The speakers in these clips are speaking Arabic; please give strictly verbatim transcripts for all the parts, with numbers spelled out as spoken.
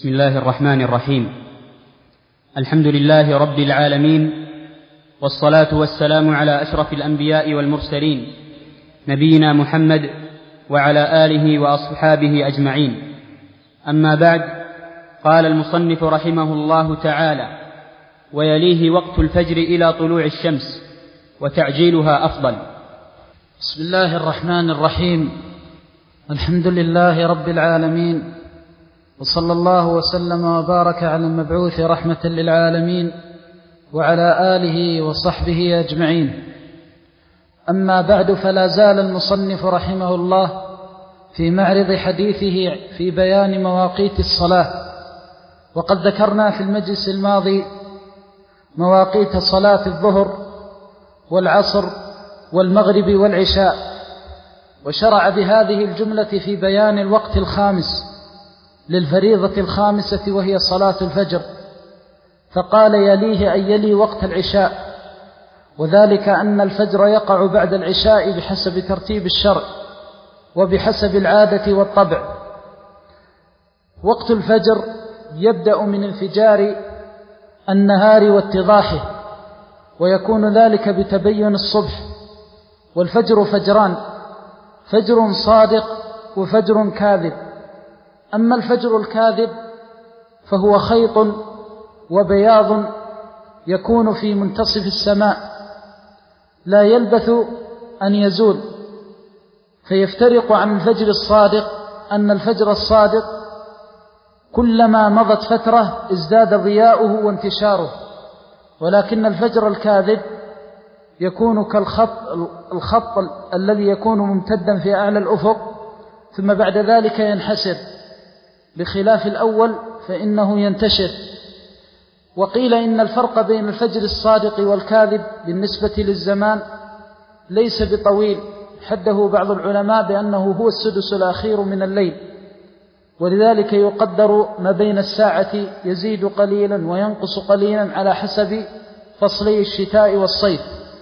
بسم الله الرحمن الرحيم. الحمد لله رب العالمين، والصلاة والسلام على أشرف الأنبياء والمرسلين نبينا محمد وعلى آله وأصحابه أجمعين. أما بعد، قال المصنف رحمه الله تعالى: ويليه وقت الفجر إلى طلوع الشمس، وتعجيلها أفضل. بسم الله الرحمن الرحيم. الحمد لله رب العالمين، وصلى الله وسلم وبارك على المبعوث رحمة للعالمين وعلى آله وصحبه أجمعين. أما بعد، فلا زال المصنف رحمه الله في معرض حديثه في بيان مواقيت الصلاة، وقد ذكرنا في المجلس الماضي مواقيت صلاة الظهر والعصر والمغرب والعشاء، وشرع بهذه الجملة في بيان الوقت الخامس للفريضة الخامسة وهي صلاة الفجر، فقال: يليه أي يلي وقت العشاء، وذلك أن الفجر يقع بعد العشاء بحسب ترتيب الشرع وبحسب العادة والطبع. وقت الفجر يبدأ من انفجار النهار واتضاحه، ويكون ذلك بتبين الصبح. والفجر فجران: فجر صادق وفجر كاذب. أما الفجر الكاذب فهو خيط وبياض يكون في منتصف السماء، لا يلبث أن يزول، فيفترق عن الفجر الصادق أن الفجر الصادق كلما مضت فترة ازداد ضياؤه وانتشاره، ولكن الفجر الكاذب يكون كالخط الخط الذي يكون ممتدا في أعلى الأفق ثم بعد ذلك ينحسر، بخلاف الأول فإنه ينتشر. وقيل إن الفرق بين الفجر الصادق والكاذب بالنسبة للزمان ليس بطويل، حده بعض العلماء بأنه هو السدس الأخير من الليل، ولذلك يقدر ما بين الساعة يزيد قليلا وينقص قليلا على حسب فصلي الشتاء والصيف.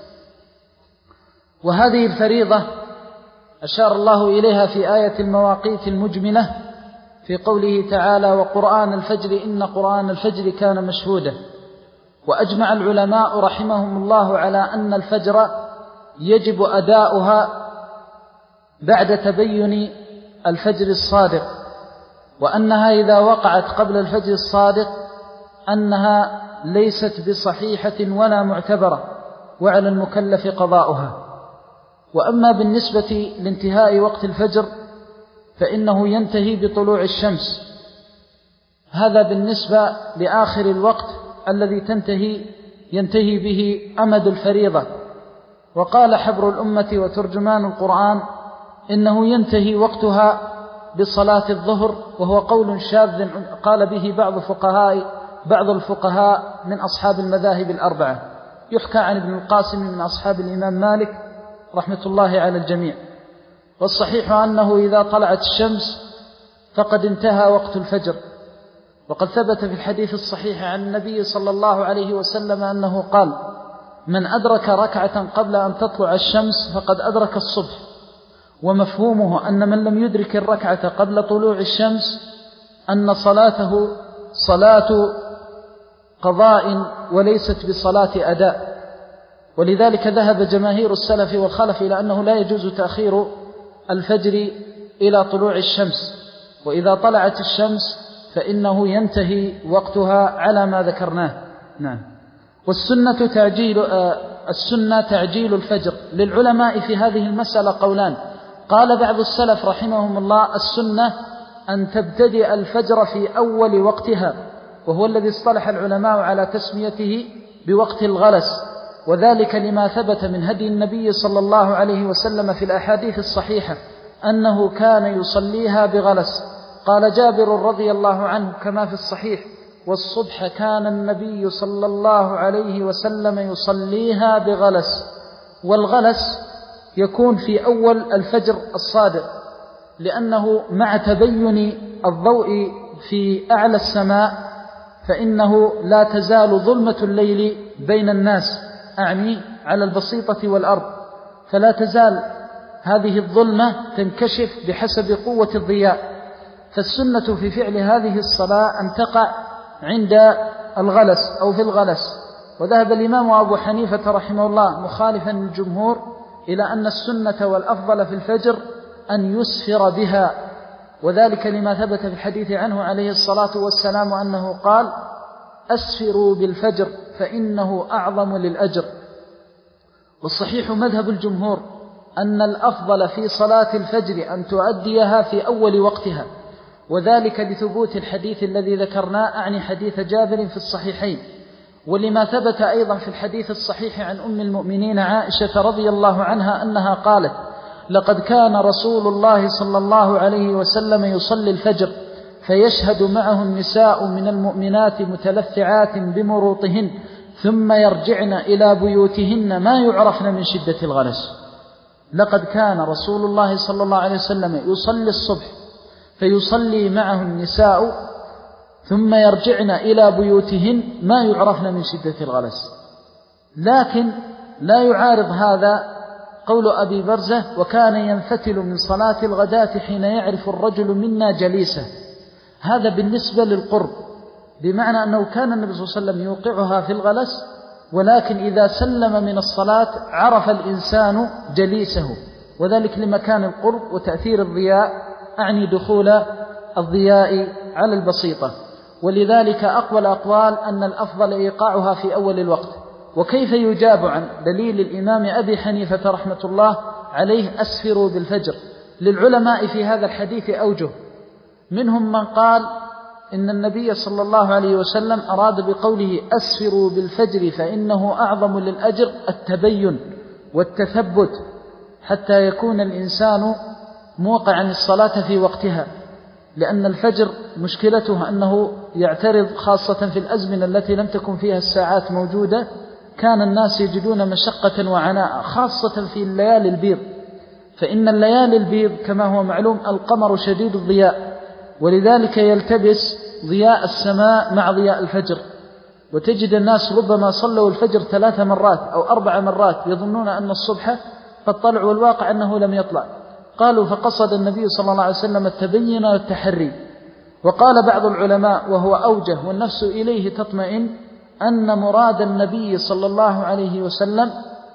وهذه الفريضة أشار الله إليها في آية المواقيت المجملة في قوله تعالى: وقرآن الفجر إن قرآن الفجر كان مشهودا. وأجمع العلماء رحمهم الله على أن الفجر يجب أداؤها بعد تبين الفجر الصادق، وأنها إذا وقعت قبل الفجر الصادق أنها ليست بصحيحة ولا معتبرة، وعلى المكلف قضاؤها. وأما بالنسبة لانتهاء وقت الفجر فإنه ينتهي بطلوع الشمس، هذا بالنسبة لآخر الوقت الذي تنتهي ينتهي به أمد الفريضة. وقال حبر الأمة وترجمان القرآن إنه ينتهي وقتها بصلاة الظهر، وهو قول شاذ قال به بعض فقهاء بعض الفقهاء من أصحاب المذاهب الأربعة، يحكى عن ابن القاسم من أصحاب الإمام مالك رحمة الله على الجميع. والصحيح أنه إذا طلعت الشمس فقد انتهى وقت الفجر، وقد ثبت في الحديث الصحيح عن النبي صلى الله عليه وسلم أنه قال: من أدرك ركعة قبل أن تطلع الشمس فقد أدرك الصبح. ومفهومه أن من لم يدرك الركعة قبل طلوع الشمس أن صلاته صلاة قضاء وليست بصلاة أداء. ولذلك ذهب جماهير السلف والخلف إلى أنه لا يجوز تأخير الفجر إلى طلوع الشمس، وإذا طلعت الشمس فإنه ينتهي وقتها على ما ذكرناه. نعم. والسنة تعجيل آه السنة تعجيل الفجر. للعلماء في هذه المسألة قولان. قال بعض السلف رحمهم الله: السنة أن تبتدئ الفجر في أول وقتها، وهو الذي اصطلح العلماء على تسميته بوقت الغلس، وذلك لما ثبت من هدي النبي صلى الله عليه وسلم في الأحاديث الصحيحة أنه كان يصليها بغلس. قال جابر رضي الله عنه كما في الصحيح: والصبح كان النبي صلى الله عليه وسلم يصليها بغلس. والغلس يكون في أول الفجر الصادق، لأنه مع تبين الضوء في أعلى السماء فإنه لا تزال ظلمة الليل بين الناس، أعني على البسيطة والأرض، فلا تزال هذه الظلمة تنكشف بحسب قوة الضياء. فالسنة في فعل هذه الصلاة أن تقع عند الغلس أو في الغلس. وذهب الإمام أبو حنيفة رحمه الله مخالفا للجمهور إلى أن السنة والأفضل في الفجر أن يسفر بها، وذلك لما ثبت في الحديث عنه عليه الصلاة والسلام أنه قال: أسفروا بالفجر فإنه أعظم للأجر. والصحيح مذهب الجمهور أن الأفضل في صلاة الفجر أن تؤديها في أول وقتها، وذلك لثبوت الحديث الذي ذكرناه، أعني حديث جابر في الصحيحين، ولما ثبت أيضا في الحديث الصحيح عن أم المؤمنين عائشة رضي الله عنها أنها قالت: لقد كان رسول الله صلى الله عليه وسلم يصلي الفجر فيشهد معه النساء من المؤمنات متلفعات بمروطهن ثم يرجعن إلى بيوتهن ما يعرفن من شدة الغلس. لقد كان رسول الله صلى الله عليه وسلم يصلي الصبح فيصلي معه النساء ثم يرجعن إلى بيوتهن ما يعرفن من شدة الغلس. لكن لا يعارض هذا قول أبي برزة: وكان ينفتل من صلاة الغداة حين يعرف الرجل منا جليسه. هذا بالنسبة للقرب، بمعنى أنه كان النبي صلى الله عليه وسلم يوقعها في الغلس، ولكن إذا سلم من الصلاة عرف الإنسان جليسه، وذلك لمكان القرب وتأثير الضياء، أعني دخول الضياء على البسيطة. ولذلك أقوى الأقوال أن الأفضل إيقاعها في أول الوقت. وكيف يجاب عن دليل الإمام أبي حنيفة رحمة الله عليه: أسفروا بالفجر؟ للعلماء في هذا الحديث أوجه، منهم من قال إن النبي صلى الله عليه وسلم أراد بقوله أسفروا بالفجر فإنه أعظم للأجر التبين والتثبت، حتى يكون الإنسان موقعا الصلاة في وقتها، لأن الفجر مشكلته أنه يعترض خاصة في الأزمنة التي لم تكن فيها الساعات موجودة، كان الناس يجدون مشقة وعناء، خاصة في الليالي البيض، فإن الليالي البيض كما هو معلوم القمر شديد الضياء، ولذلك يلتبس ضياء السماء مع ضياء الفجر، وتجد الناس ربما صلوا الفجر ثلاث مرات أو أربع مرات يظنون أن الصبح قد طلع، والواقع أنه لم يطلع. قالوا فقصد النبي صلى الله عليه وسلم التبين والتحري. وقال بعض العلماء وهو أوجه والنفس إليه تطمئن أن مراد النبي صلى الله عليه وسلم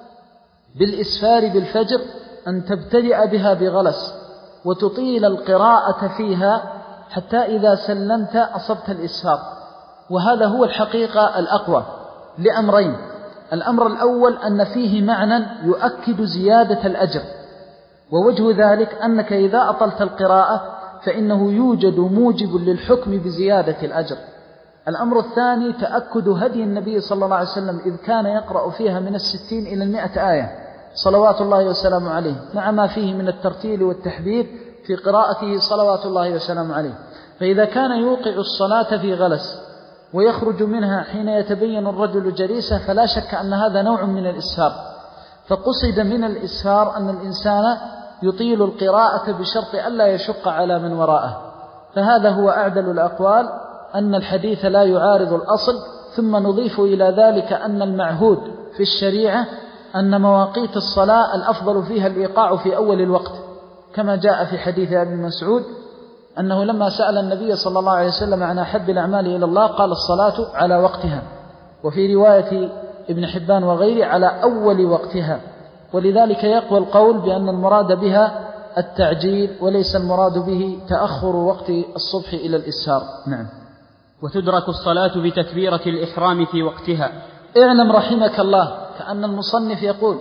بالإسفار بالفجر أن تبتدئ بها بغلس وتطيل القراءة فيها حتى إذا سلمت أصبت الإسفار. وهذا هو الحقيقة الأقوى لأمرين: الأمر الأول أن فيه معنى يؤكد زيادة الأجر، ووجه ذلك أنك إذا أطلت القراءة فإنه يوجد موجب للحكم بزيادة الأجر. الأمر الثاني تأكد هدي النبي صلى الله عليه وسلم إذ كان يقرأ فيها من الستين إلى المئة آية صلوات الله وسلامه عليه، مع ما فيه من الترتيل والتحبيب في قراءته صلوات الله وسلامه عليه. فإذا كان يوقع الصلاة في غلس ويخرج منها حين يتبين الرجل جليسه فلا شك أن هذا نوع من الإسفار. فقصد من الإسفار أن الإنسان يطيل القراءة بشرط ألا يشق على من وراءه. فهذا هو أعدل الأقوال، أن الحديث لا يعارض الأصل. ثم نضيف إلى ذلك أن المعهود في الشريعة أن مواقيت الصلاة الأفضل فيها الإيقاع في أول الوقت، كما جاء في حديث أبي مسعود أنه لما سأل النبي صلى الله عليه وسلم عن أحب الأعمال إلى الله قال الصلاة على وقتها، وفي رواية ابن حبان وغيره على أول وقتها. ولذلك يقوى القول بأن المراد بها التعجيل وليس المراد به تأخر وقت الصبح إلى الإسهار. نعم. وتدرك الصلاة بتكبيرة الإحرام في وقتها. اعلم رحمك الله كأن المصنف يقول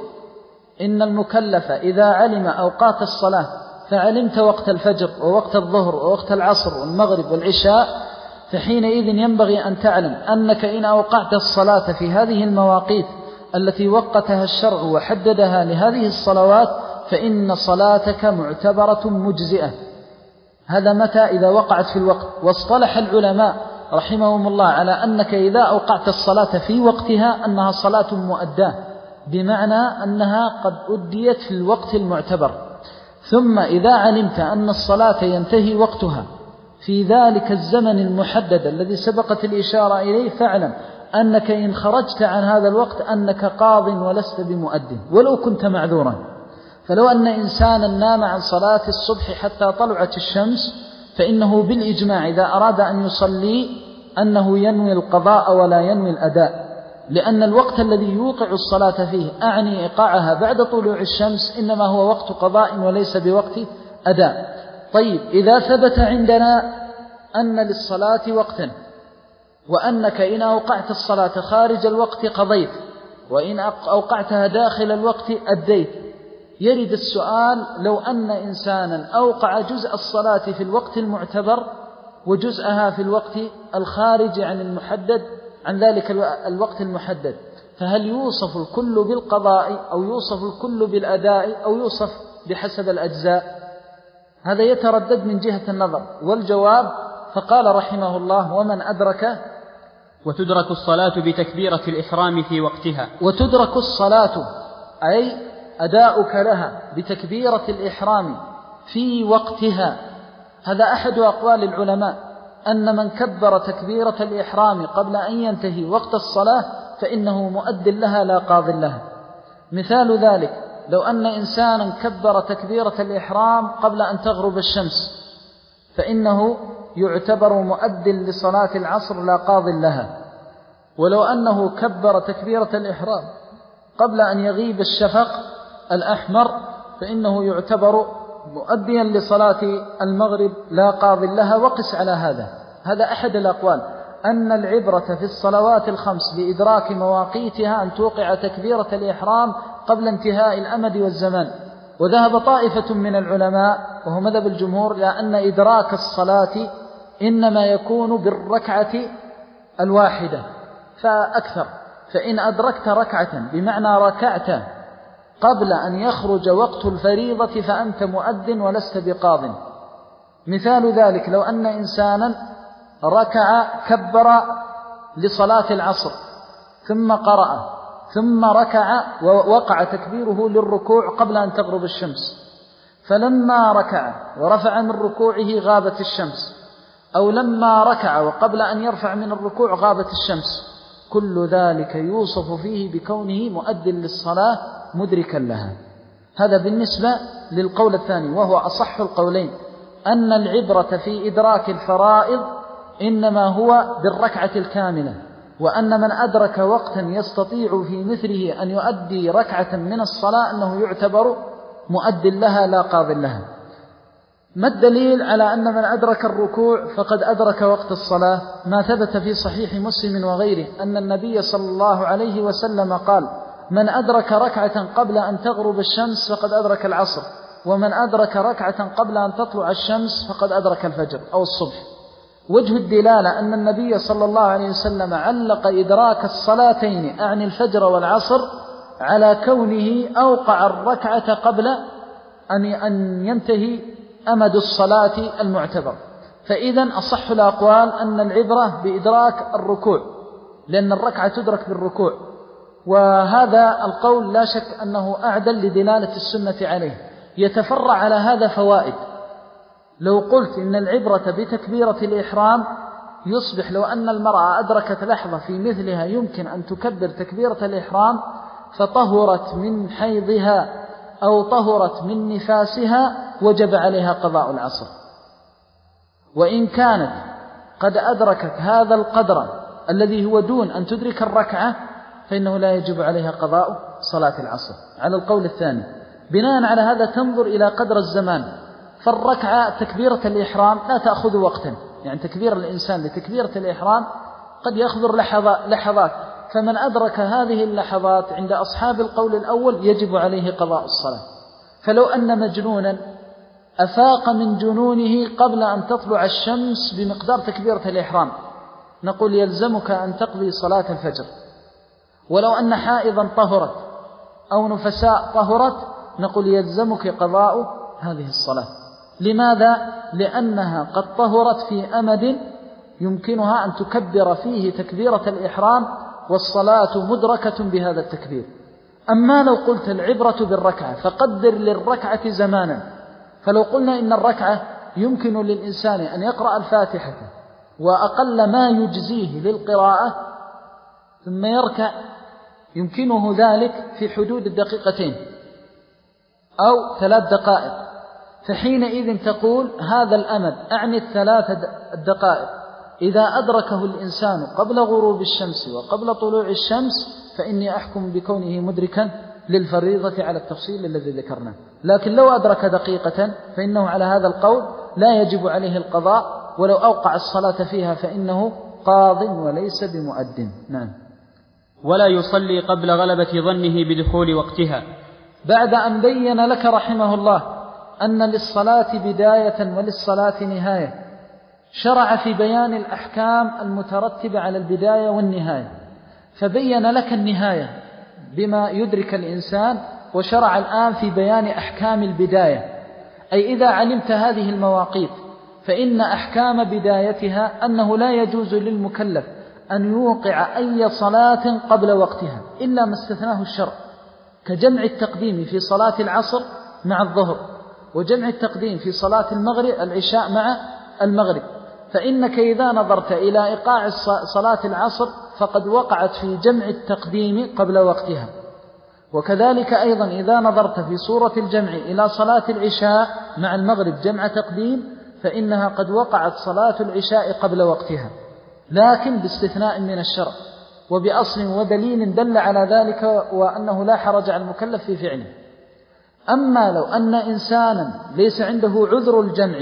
إن المكلف إذا علم أوقات الصلاة فعلمت وقت الفجر ووقت الظهر ووقت العصر والمغرب والعشاء، فحينئذ ينبغي أن تعلم أنك إن أوقعت الصلاة في هذه المواقيت التي وقتها الشرع وحددها لهذه الصلوات فإن صلاتك معتبرة مجزئة. هذا متى؟ إذا وقعت في الوقت. واصطلح العلماء رحمهم الله على أنك إذا أوقعت الصلاة في وقتها أنها صلاة مؤداة، بمعنى أنها قد أديت في الوقت المعتبر. ثم إذا علمت أن الصلاة ينتهي وقتها في ذلك الزمن المحدد الذي سبقت الإشارة إليه، فاعلم أنك إن خرجت عن هذا الوقت أنك قاض ولست بمؤد ولو كنت معذورا. فلو أن إنسانا نام عن صلاة الصبح حتى طلعت الشمس فإنه بالإجماع إذا أراد أن يصلي أنه ينوي القضاء ولا ينوي الأداء، لأن الوقت الذي يوقع الصلاة فيه أعني إيقاعها بعد طلوع الشمس إنما هو وقت قضاء وليس بوقت أداء. طيب إذا ثبت عندنا أن للصلاة وقتا، وأنك إن أوقعت الصلاة خارج الوقت قضيت، وإن أوقعتها داخل الوقت أديت، يرد السؤال: لو أن إنسانا أوقع جزء الصلاة في الوقت المعتبر وجزءها في الوقت الخارج عن المحدد عن ذلك الوقت المحدد، فهل يوصف الكل بالقضاء أو يوصف الكل بالأداء أو يوصف بحسب الأجزاء؟ هذا يتردد من جهة النظر. والجواب فقال رحمه الله: ومن أدرك وتدرك الصلاة بتكبيرة الإحرام في وقتها. وتدرك الصلاة أي أداؤك لها بتكبيرة الإحرام في وقتها. هذا أحد أقوال العلماء، أن من كبر تكبيرة الإحرام قبل أن ينتهي وقت الصلاة فإنه مؤد لها لا قاض لها. مثال ذلك: لو أن إنسانا كبر تكبيرة الإحرام قبل أن تغرب الشمس فإنه يعتبر مؤد لصلاة العصر لا قاض لها. ولو أنه كبر تكبيرة الإحرام قبل أن يغيب الشفق الأحمر فإنه يعتبر مؤديا لصلاة المغرب لا قاض لها. وقس على هذا. هذا أحد الأقوال، أن العبرة في الصلوات الخمس لإدراك مواقيتها أن توقع تكبيرة الإحرام قبل انتهاء الأمد والزمان. وذهب طائفة من العلماء وهو مذهب الجمهور إلى أن إدراك الصلاة إنما يكون بالركعة الواحدة فأكثر، فإن أدركت ركعة بمعنى ركعت قبل أن يخرج وقت الفريضة فأنت مؤد ولست بقاض. مثال ذلك: لو أن إنسانا ركع كبر لصلاة العصر ثم قرأ ثم ركع ووقع تكبيره للركوع قبل أن تغرب الشمس، فلما ركع ورفع من ركوعه غابت الشمس، أو لما ركع وقبل أن يرفع من الركوع غابت الشمس، كل ذلك يوصف فيه بكونه مؤد للصلاة مدركا لها. هذا بالنسبة للقول الثاني، وهو أصح القولين، أن العبرة في إدراك الفرائض إنما هو بالركعة الكاملة، وأن من أدرك وقتا يستطيع في مثله أن يؤدي ركعة من الصلاة أنه يعتبر مؤد لها لا قاض لها. ما الدليل على أن من أدرك الركوع فقد أدرك وقت الصلاة؟ ما ثبت في صحيح مسلم وغيره أن النبي صلى الله عليه وسلم قال: من أدرك ركعة قبل أن تغرب الشمس فقد أدرك العصر، ومن أدرك ركعة قبل أن تطلع الشمس فقد أدرك الفجر أو الصبح. وجه الدلالة أن النبي صلى الله عليه وسلم علق إدراك الصلاتين أعني الفجر والعصر على كونه أوقع الركعة قبل أن ينتهي أمد الصلاة المعتبر. فإذا أصح الأقوال أن العبرة بإدراك الركوع، لأن الركعة تدرك بالركوع، وهذا القول لا شك أنه أعدل لدلالة السنة عليه. يتفرع على هذا فوائد. لو قلت إن العبرة بتكبيرة الإحرام يصبح لو أن المرأة أدركت لحظة في مثلها يمكن أن تكبر تكبيرة الإحرام فطهرت من حيضها أو طهرت من نفاسها وجب عليها قضاء العصر. وإن كانت قد أدركت هذا القدر الذي هو دون أن تدرك الركعة فإنه لا يجب عليها قضاء صلاة العصر على القول الثاني. بناء على هذا تنظر إلى قدر الزمان، فالركعة تكبيرة الإحرام لا تأخذ وقتا، يعني تكبير الإنسان لتكبيرة الإحرام قد يأخذ لحظات، فمن أدرك هذه اللحظات عند أصحاب القول الأول يجب عليه قضاء الصلاة. فلو أن مجنونا أفاق من جنونه قبل أن تطلع الشمس بمقدار تكبيرة الإحرام نقول يلزمك أن تقضي صلاة الفجر. ولو أن حائضا طهرت أو نفساء طهرت نقول يلزمك قضاء هذه الصلاة. لماذا؟ لأنها قد طهرت في أمد يمكنها أن تكبر فيه تكبيرة الإحرام والصلاة مدركة بهذا التكبير. أما لو قلت العبرة بالركعة فقدر للركعة زمانا، فلو قلنا إن الركعة يمكن للإنسان أن يقرأ الفاتحة وأقل ما يجزيه للقراءة ثم يركع، يمكنه ذلك في حدود الدقيقتين أو ثلاث دقائق. فحينئذ تقول هذا الأمد أعني الثلاثة الدقائق إذا أدركه الإنسان قبل غروب الشمس وقبل طلوع الشمس فإني أحكم بكونه مدركا للفريضة على التفصيل الذي ذكرناه. لكن لو أدرك دقيقة فإنه على هذا القول لا يجب عليه القضاء، ولو أوقع الصلاة فيها فإنه قاض وليس بمؤد. نعم. ولا يصلي قبل غلبة ظنه بدخول وقتها. بعد أن بين لك رحمه الله أن للصلاة بداية وللصلاة نهاية، شرع في بيان الأحكام المترتبة على البداية والنهاية، فبين لك النهاية بما يدرك الإنسان، وشرع الآن في بيان أحكام البداية. أي إذا علمت هذه المواقيت فإن أحكام بدايتها أنه لا يجوز للمكلف أن يوقع أي صلاة قبل وقتها إلا ما استثناه الشرع، كجمع التقديم في صلاة العصر مع الظهر، وجمع التقديم في صلاة المغرب العشاء مع المغرب. فإنك إذا نظرت إلى إيقاع صلاة العصر فقد وقعت في جمع التقديم قبل وقتها، وكذلك أيضا إذا نظرت في صورة الجمع إلى صلاة العشاء مع المغرب جمع تقديم فإنها قد وقعت صلاة العشاء قبل وقتها، لكن باستثناء من الشرع وبأصل ودليل دل على ذلك، وأنه لا حرج على المكلف في فعله. أما لو أن إنسانا ليس عنده عذر الجمع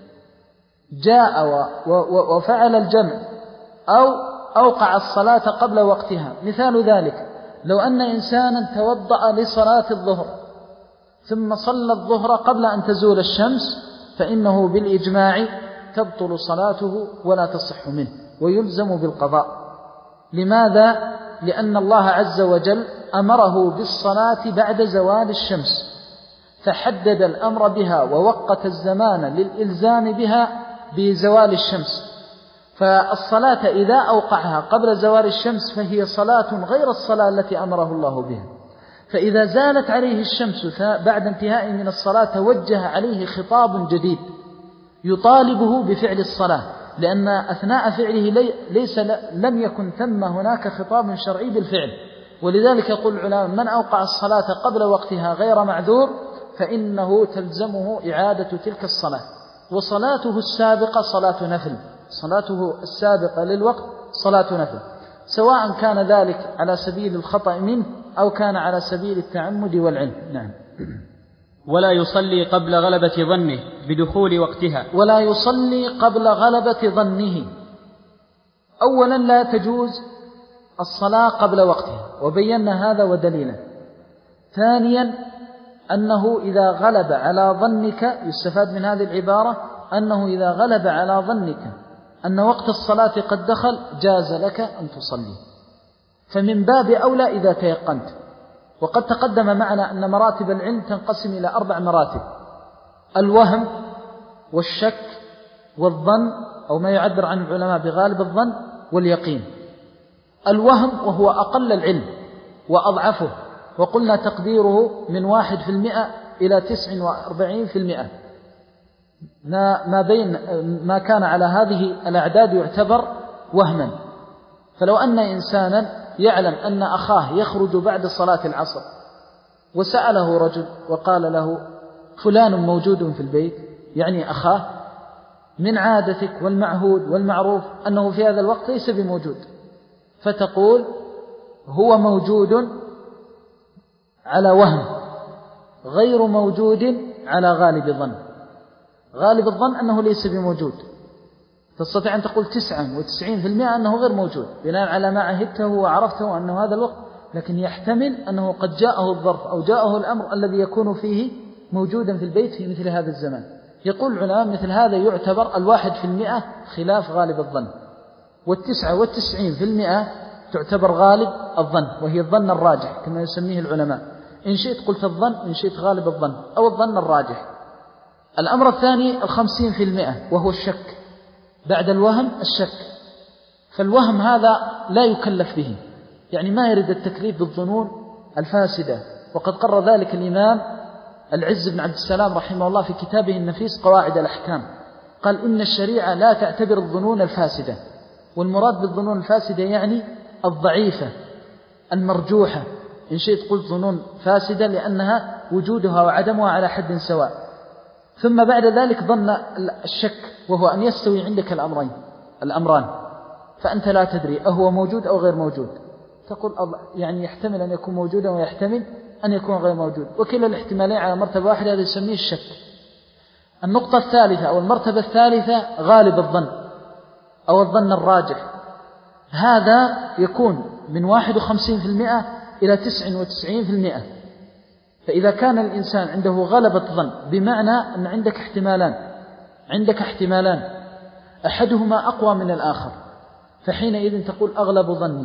جاء وفعل الجمع أو أوقع الصلاة قبل وقتها، مثال ذلك لو أن إنسانا توضأ لصلاة الظهر ثم صلى الظهر قبل أن تزول الشمس فإنه بالإجماع تبطل صلاته ولا تصح منه ويلزم بالقضاء. لماذا؟ لأن الله عز وجل أمره بالصلاة بعد زوال الشمس، فحدد الأمر بها ووقت الزمان للإلزام بها بزوال الشمس. فالصلاة إذا أوقعها قبل زوال الشمس فهي صلاة غير الصلاة التي أمره الله بها. فإذا زالت عليه الشمس بعد انتهاء من الصلاة توجه عليه خطاب جديد يطالبه بفعل الصلاة، لأن أثناء فعله ليس لم يكن ثم هناك خطاب شرعي بالفعل. ولذلك يقول العلماء من أوقع الصلاة قبل وقتها غير معذور فإنه تلزمه إعادة تلك الصلاة، وصلاته السابقة صلاة نفل، صلاته السابقة للوقت صلاة نفل، سواء كان ذلك على سبيل الخطأ منه أو كان على سبيل التعمد والعلم. نعم. ولا يصلي قبل غلبة ظنه بدخول وقتها. ولا يصلي قبل غلبة ظنه. أولا لا تجوز الصلاة قبل وقتها، وبينا هذا ودليله. ثانيا أنه إذا غلب على ظنك، يستفاد من هذه العبارة أنه إذا غلب على ظنك أن وقت الصلاة قد دخل جاز لك أن تصلي، فمن باب أولى إذا تيقنت. وقد تقدم معنا أن مراتب العلم تنقسم إلى أربع مراتب: الوهم والشك والظن، أو ما يعبر عن العلماء بغالب الظن، واليقين. الوهم وهو أقل العلم وأضعفه، وقلنا تقديره من واحد في المئة إلى تسع وأربعين في المئة، ما بين ما كان على هذه الأعداد يعتبر وهما. فلو أن إنسانا يعلم أن أخاه يخرج بعد صلاة العصر وسأله رجل وقال له فلان موجود في البيت، يعني أخاه، من عادتك والمعهود والمعروف أنه في هذا الوقت ليس بموجود، فتقول هو موجود على وهم غير موجود على غالب الظن. غالب الظن أنه ليس بموجود، تستطيع أن تقول تسعة وتسعين في المئة أنه غير موجود بناء على ما عهدته وعرفته أنه هذا الوقت، لكن يحتمل أنه قد جاءه الظرف أو جاءه الأمر الذي يكون فيه موجودا في البيت في مثل هذا الزمان. يقول العلماء مثل هذا يعتبر الواحد في المئة خلاف غالب الظن، والتسعة والتسعين في المئة تعتبر غالب الظن، وهي الظن الراجح كما يسميه العلماء. إن شئت قلت الظن، إن شئت غالب الظن أو الظن الراجح. الأمر الثاني الخمسين في المئة وهو الشك، بعد الوهم الشك. فالوهم هذا لا يكلف به، يعني ما يرد التكليف بالظنون الفاسدة. وقد قرر ذلك الإمام العز بن عبد السلام رحمه الله في كتابه النفيس قواعد الأحكام، قال إن الشريعة لا تعتبر الظنون الفاسدة، والمراد بالظنون الفاسدة يعني الضعيفة المرجوحة. إن شئت قلت ظنون فاسدة لأنها وجودها وعدمها على حد سواء. ثم بعد ذلك ظن الشك، وهو أن يستوي عندك الأمرين الأمران، فأنت لا تدري أهو موجود أو غير موجود. تقول يعني يحتمل أن يكون موجودا ويحتمل أن يكون غير موجود، وكلا الاحتمالين على مرتبة واحدة، هذا يسميه الشك. النقطة الثالثة أو المرتبة الثالثة غالب الظن أو الظن الراجح، هذا يكون من واحد وخمسين في المئة إلى تسعة وتسعين في المئة. فإذا كان الإنسان عنده غلبة ظن بمعنى أن عندك احتمالان عندك احتمالان أحدهما أقوى من الآخر، فحينئذ تقول أغلب ظني.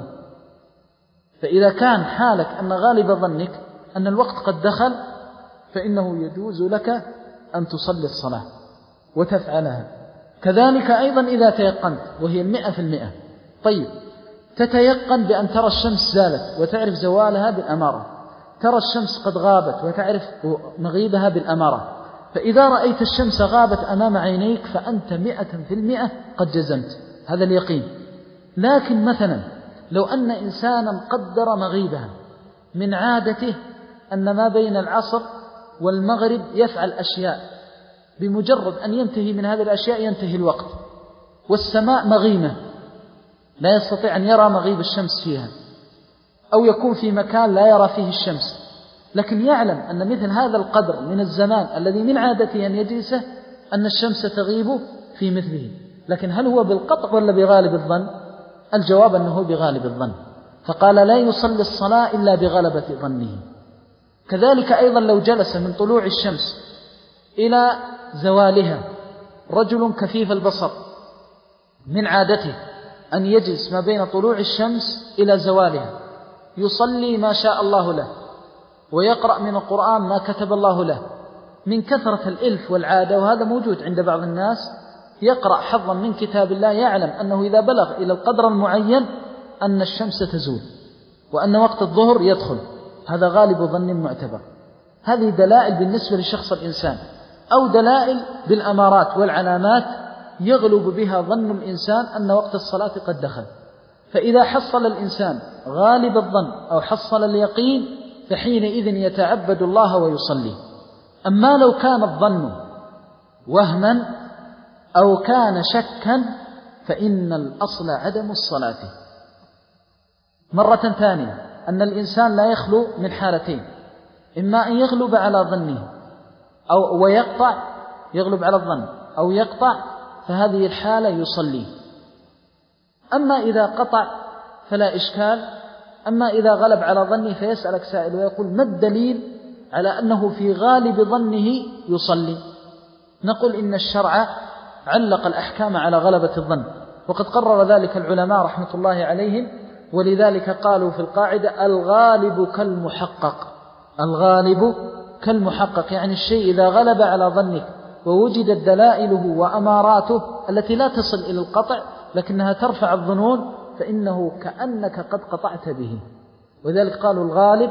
فإذا كان حالك أن غالب ظنك أن الوقت قد دخل، فإنه يجوز لك أن تصلي الصلاة وتفعلها. كذلك أيضا إذا تيقنت، وهي المئة في المئة. طيب، تتيقن بأن ترى الشمس زالت وتعرف زوالها بالأمارة، ترى الشمس قد غابت وتعرف مغيبها بالأمارة. فإذا رأيت الشمس غابت أمام عينيك فأنت مئة في المئة قد جزمت، هذا اليقين. لكن مثلا لو أن إنسانا قدر مغيبها، من عادته أن ما بين العصر والمغرب يفعل أشياء، بمجرد أن ينتهي من هذه الأشياء ينتهي الوقت، والسماء مغيمة لا يستطيع أن يرى مغيب الشمس فيها، أو يكون في مكان لا يرى فيه الشمس، لكن يعلم أن مثل هذا القدر من الزمان الذي من عادته أن يجلسه أن الشمس تغيب في مثله. لكن هل هو بالقطع ولا بغالب الظن؟ الجواب أنه بغالب الظن، فقال لا يصلي الصلاة إلا بغلبة ظنه. كذلك أيضا لو جلس من طلوع الشمس إلى زوالها رجل كفيف البصر، من عادته أن يجلس ما بين طلوع الشمس إلى زوالها، يصلي ما شاء الله له ويقرأ من القرآن ما كتب الله له، من كثرة الإلف والعادة، وهذا موجود عند بعض الناس، يقرأ حظا من كتاب الله، يعلم أنه إذا بلغ إلى القدر المعين أن الشمس تزول وأن وقت الظهر يدخل، هذا غالب ظن معتبر. هذه دلائل بالنسبة لشخص الإنسان، أو دلائل بالأمارات والعلامات يغلب بها ظن الإنسان أن وقت الصلاة قد دخل. فإذا حصل الإنسان غالب الظن أو حصل اليقين فحينئذ يتعبد الله ويصلي. أما لو كان الظن وهما أو كان شكا فإن الأصل عدم الصلاة. مرة ثانية أن الإنسان لا يخلو من حالتين، إما أن يغلب على ظنه أو ويقطع، يغلب على الظن أو يقطع، فهذه الحالة يصلي. أما إذا قطع فلا إشكال. أما إذا غلب على ظنه فيسألك سائل ويقول ما الدليل على أنه في غالب ظنه يصلي؟ نقول إن الشرع علق الأحكام على غلبة الظن، وقد قرر ذلك العلماء رحمة الله عليهم، ولذلك قالوا في القاعدة الغالب كالمحقق. الغالب كالمحقق، يعني الشيء إذا غلب على ظنك ووجدت دلائله وأماراته التي لا تصل إلى القطع لكنها ترفع الظنون، فإنه كأنك قد قطعت به. وذلك قالوا الغالب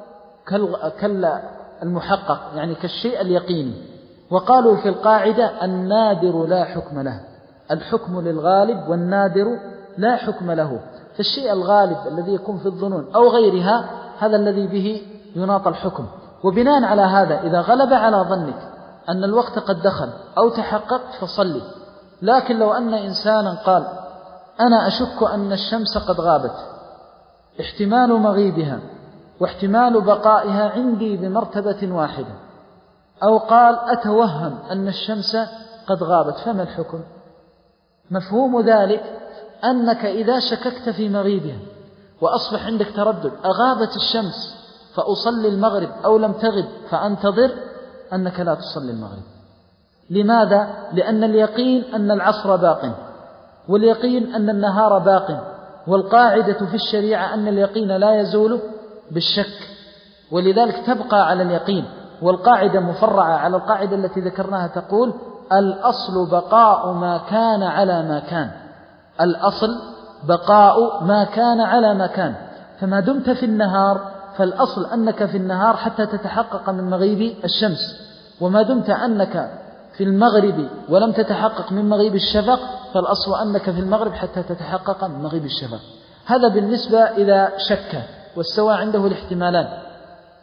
كالمحقق، يعني كالشيء اليقيني. وقالوا في القاعدة النادر لا حكم له، الحكم للغالب والنادر لا حكم له. فالشيء الغالب الذي يكون في الظنون أو غيرها هذا الذي به يناط الحكم. وبناء على هذا إذا غلب على ظنك أن الوقت قد دخل أو تحققت فصلي. لكن لو أن إنسانا قال أنا أشك أن الشمس قد غابت، احتمال مغيبها واحتمال بقائها عندي بمرتبة واحدة، أو قال أتوهم أن الشمس قد غابت، فما الحكم؟ مفهوم ذلك أنك إذا شككت في مغيبها وأصبح عندك تردد أغابت الشمس فأصلي المغرب أو لم تغب فأنتظر، أنك لا تصلي المغرب. لماذا؟ لأن اليقين أن العصر باق، واليقين أن النهار باق، والقاعدة في الشريعة أن اليقين لا يزول بالشك، ولذلك تبقى على اليقين. والقاعدة مفرعة على القاعدة التي ذكرناها، تقول الأصل بقاء ما كان على ما كان. الأصل بقاء ما كان على ما كان. فما دمت في النهار فالأصل أنك في النهار حتى تتحقق من مغيب الشمس، وما دمت أنك في المغرب ولم تتحقق من مغيب الشفق فالأصل أنك في المغرب حتى تتحقق من مغيب الشفق. هذا بالنسبة إذا شك واستوى عنده الاحتمالان.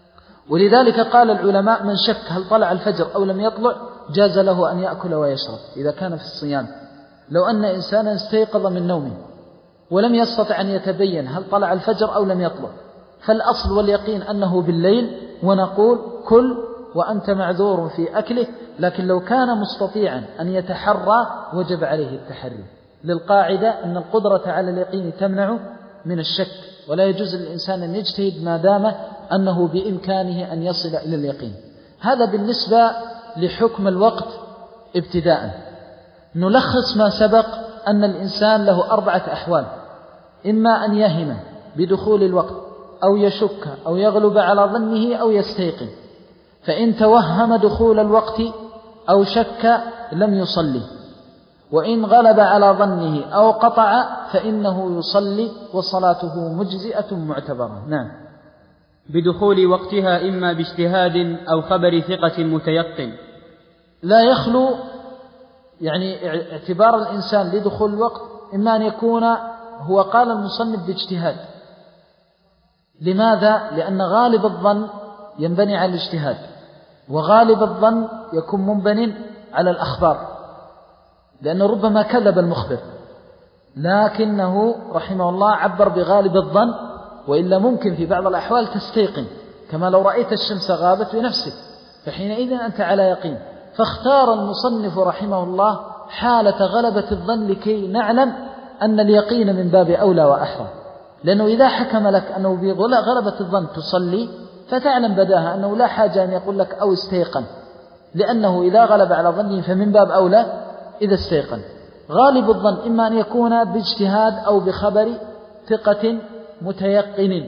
ولذلك قال العلماء من شك هل طلع الفجر أو لم يطلع جاز له أن يأكل ويشرب إذا كان في الصيام. لو أن إنسانا استيقظ من نومه ولم يستطع أن يتبين هل طلع الفجر أو لم يطلع، فالأصل واليقين أنه بالليل، ونقول كل وأنت معذور في أكله، لكن لو كان مستطيعا أن يتحرى وجب عليه التحري، للقاعدة أن القدرة على اليقين تمنع من الشك، ولا يجوز للإنسان أن يجتهد ما دام أنه بإمكانه أن يصل إلى اليقين. هذا بالنسبة لحكم الوقت ابتداء. نلخص ما سبق أن الإنسان له أربعة أحوال: إما أن يهم بدخول الوقت أو يشك أو يغلب على ظنه أو يستيقن، فإن توهم دخول الوقت أو شك لم يصلي، وإن غلب على ظنه أو قطع فإنه يصلي وصلاته مجزئة معتبرة. نعم. بدخول وقتها إما باجتهاد أو خبر ثقة متيقن. لا يخلو يعني اعتبار الإنسان لدخول الوقت إما أن يكون هو قال المصنف باجتهاد. لماذا؟ لأن غالب الظن ينبني على الاجتهاد، وغالب الظن يكون منبن على الأخبار، لأنه ربما كذب المخبر، لكنه رحمه الله عبر بغالب الظن، وإلا ممكن في بعض الأحوال تستيقن، كما لو رأيت الشمس غابت بنفسك، فحينئذ أنت على يقين. فاختار المصنف رحمه الله حالة غلبة الظن لكي نعلم أن اليقين من باب أولى وأحرى، لأنه إذا حكم لك أنه بغلبة الظن تصلي فتعلم بداها أنه لا حاجة أن يقول لك أو استيقن، لأنه إذا غلب على ظنه فمن باب أولى إذا استيقن. غالب الظن إما أن يكون باجتهاد أو بخبر ثقة متيقن.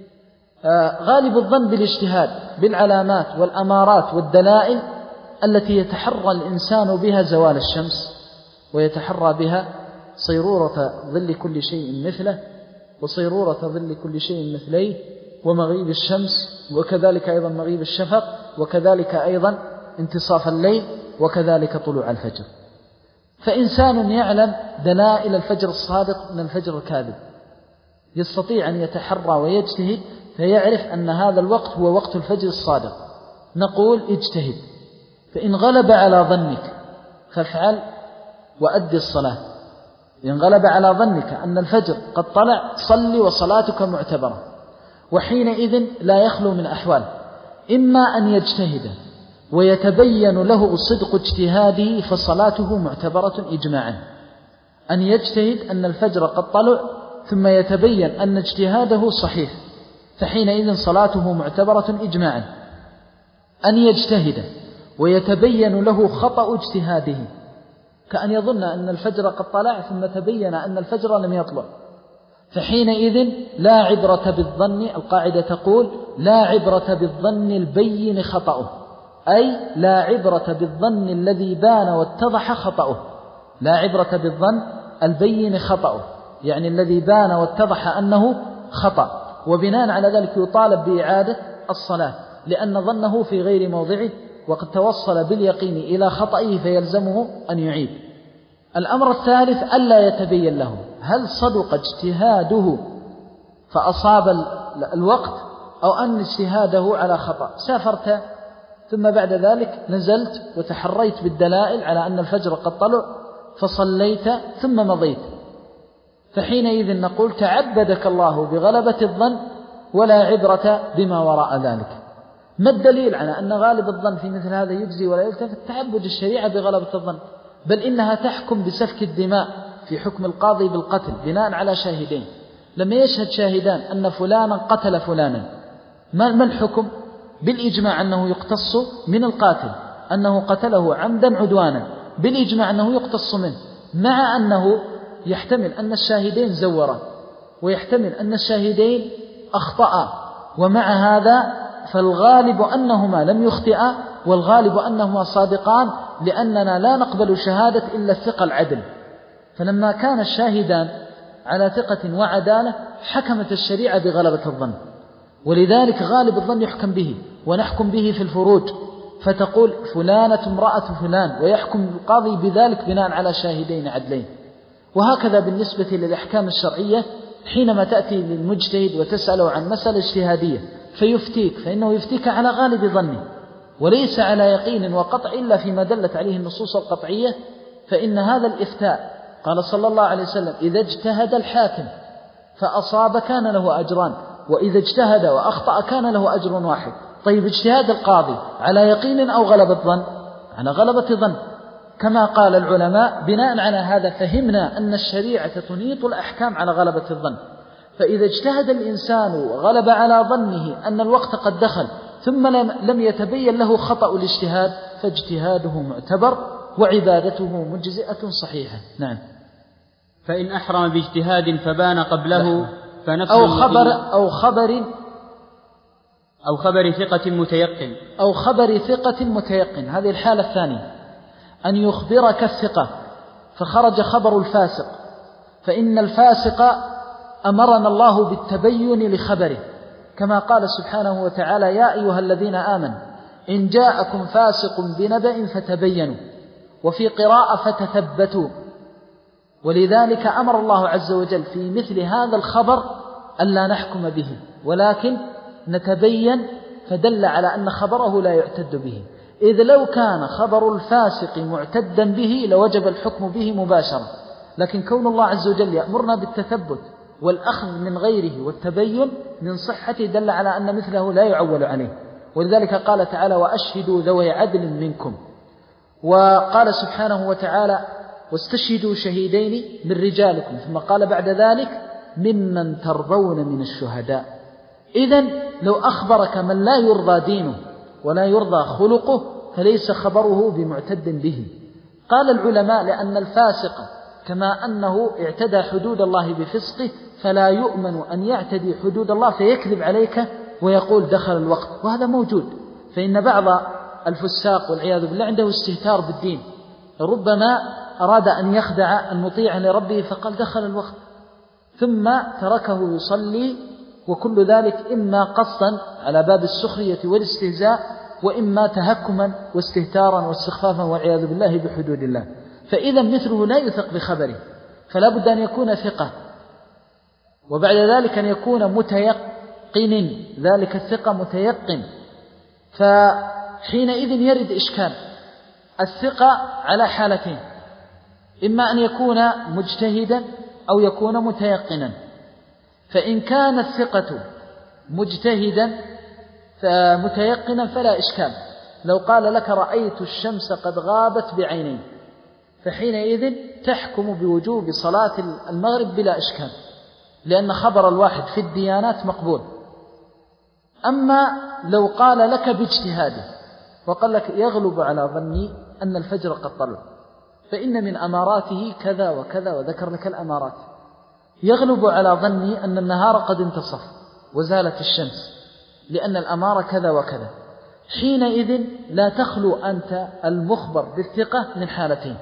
آه غالب الظن بالاجتهاد بالعلامات والأمارات والدلائل التي يتحرى الإنسان بها زوال الشمس، ويتحرى بها صيرورة ظل كل شيء مثله، وصيرورة ظل كل شيء مثليه، ومغيب الشمس، وكذلك أيضا مغيب الشفق، وكذلك أيضا انتصاف الليل، وكذلك طلوع الفجر. فإنسان يعلم دلائل الفجر الصادق من الفجر الكاذب يستطيع أن يتحرى ويجتهد فيعرف أن هذا الوقت هو وقت الفجر الصادق، نقول اجتهد. فإن غلب على ظنك فافعل وأدي الصلاة. إن غلب على ظنك أن الفجر قد طلع صلي وصلاتك معتبرة. وحينئذ لا يخلو من أحوال: إما أن يجتهد ويتبين له صدق اجتهاده فصلاته معتبرة إجماعا، أن يجتهد أن الفجر قد طلع ثم يتبين أن اجتهاده صحيح فحينئذ صلاته معتبرة إجماعا. أن يجتهد ويتبين له خطأ اجتهاده، كأن يظن أن الفجر قد طلع ثم تبين أن الفجر لم يطلع، فحينئذ لا عبرة بالظن. القاعدة تقول لا عبرة بالظن البين خطأه، أي لا عبرة بالظن الذي بان واتضح خطأه. لا عبرة بالظن البين خطأه، يعني الذي بان واتضح أنه خطأ، وبناء على ذلك يطالب بإعادة الصلاة لأن ظنه في غير موضعه وقد توصل باليقين إلى خطئه فيلزمه أن يعيد. الأمر الثالث ألا يتبين له هل صدق اجتهاده فأصاب الوقت أو أن اجتهاده على خطأ. سافرت ثم بعد ذلك نزلت وتحريت بالدلائل على أن الفجر قد طلع فصليت ثم مضيت، فحينئذ نقول تعبدك الله بغلبة الظن ولا عبرة بما وراء ذلك. ما الدليل على أن غالب الظن في مثل هذا يجزي ولا يلتفت؟ تعبد الشريعة بغلبة الظن، بل إنها تحكم بسفك الدماء في حكم القاضي بالقتل بناء على شاهدين. لما يشهد شاهدان أن فلانا قتل فلانا، ما الحكم؟ بالإجماع أنه يقتص من القاتل، أنه قتله عمدا عدوانا، بالإجماع أنه يقتص منه، مع أنه يحتمل أن الشاهدين زورا ويحتمل أن الشاهدين أخطأ، ومع هذا فالغالب أنهما لم يخطئا والغالب أنهما صادقان، لأننا لا نقبل شهادة إلا الثقة العدل. فلما كان الشاهدان على ثقة وعدالة حكمت الشريعة بغلبة الظن، ولذلك غالب الظن يحكم به، ونحكم به في الفروج، فتقول فلانة امرأة فلان، ويحكم القاضي بذلك بناء على شاهدين عدلين. وهكذا بالنسبة للأحكام الشرعية، حينما تأتي للمجتهد وتسأله عن مسألة اجتهادية فيفتيك، فإنه يفتيك على غالب ظنه وليس على يقين وقطع إلا فيما دلت عليه النصوص القطعية. فإن هذا الإفتاء قال صلى الله عليه وسلم: إذا اجتهد الحاكم فأصاب كان له أجران، وإذا اجتهد وأخطأ كان له أجر واحد. طيب اجتهاد القاضي على يقين أو غلبة ظن؟ على غلبة ظن. كما قال العلماء بناء على هذا فهمنا أن الشريعة تنيط الأحكام على غلبة الظن. فإذا اجتهد الإنسان وغلب على ظنه أن الوقت قد دخل ثم لم يتبين له خطأ الاجتهاد فاجتهاده معتبر وعبادته مجزئة صحيحة. نعم. فإن أحرم باجتهاد فبان قبله فنفس أو خبر أو خبر أو خبر ثقة متيقن أو خبر ثقة متيقن. هذه الحالة الثانية، أن يخبرك الثقة فخرج خبر الفاسق، فإن الفاسق أمرنا الله بالتبين لخبره، كما قال سبحانه وتعالى: يا أيها الذين آمنوا إن جاءكم فاسق بنبأ فتبينوا، وفي قراءة فتثبتوا. ولذلك أمر الله عز وجل في مثل هذا الخبر ألا نحكم به ولكن نتبين، فدل على أن خبره لا يعتد به، إذ لو كان خبر الفاسق معتدا به لوجب الحكم به مباشرة، لكن كون الله عز وجل يأمرنا بالتثبت والأخذ من غيره والتبين من صحته دل على أن مثله لا يعول عليه. ولذلك قال تعالى: وأشهدوا ذوي عدل منكم. وقال سبحانه وتعالى: واستشهدوا شهيدين من رجالكم، ثم قال بعد ذلك: ممن ترضون من الشهداء. إذن لو أخبرك من لا يرضى دينه ولا يرضى خلقه فليس خبره بمعتد به. قال العلماء: لأن الفاسق كما أنه اعتدى حدود الله بفسقه فلا يؤمن أن يعتدي حدود الله فيكذب عليك ويقول دخل الوقت، وهذا موجود. فإن بعض الفساق والعياذ بالله عنده استهتار بالدين، ربما أراد أن يخدع المطيع لربه فقال دخل الوقت، ثم تركه يصلي، وكل ذلك إما قصدا على باب السخرية والاستهزاء، وإما تهكما واستهتارا واستخفافا والعياذ بالله بحدود الله. فإذا مثله لا يثق بخبره، فلا بد أن يكون ثقة، وبعد ذلك أن يكون متيقن، ذلك الثقة متيقن. فحينئذ يرد إشكال. الثقة على حالتين، إما أن يكون مجتهدا أو يكون متيقنا. فإن كان الثقة مجتهدا فمتيقنا فلا إشكال. لو قال لك رأيت الشمس قد غابت بعيني، فحينئذ تحكم بوجوب صلاة المغرب بلا إشكال، لأن خبر الواحد في الديانات مقبول. أما لو قال لك باجتهاده وقال لك يغلب على ظني أن الفجر قد طلع، فإن من أماراته كذا وكذا، وذكر لك الأمارات، يغلب على ظني أن النهار قد انتصف وزالت الشمس لأن الأمارة كذا وكذا، حينئذ لا تخلو أنت المخبر بالثقة من حالتين: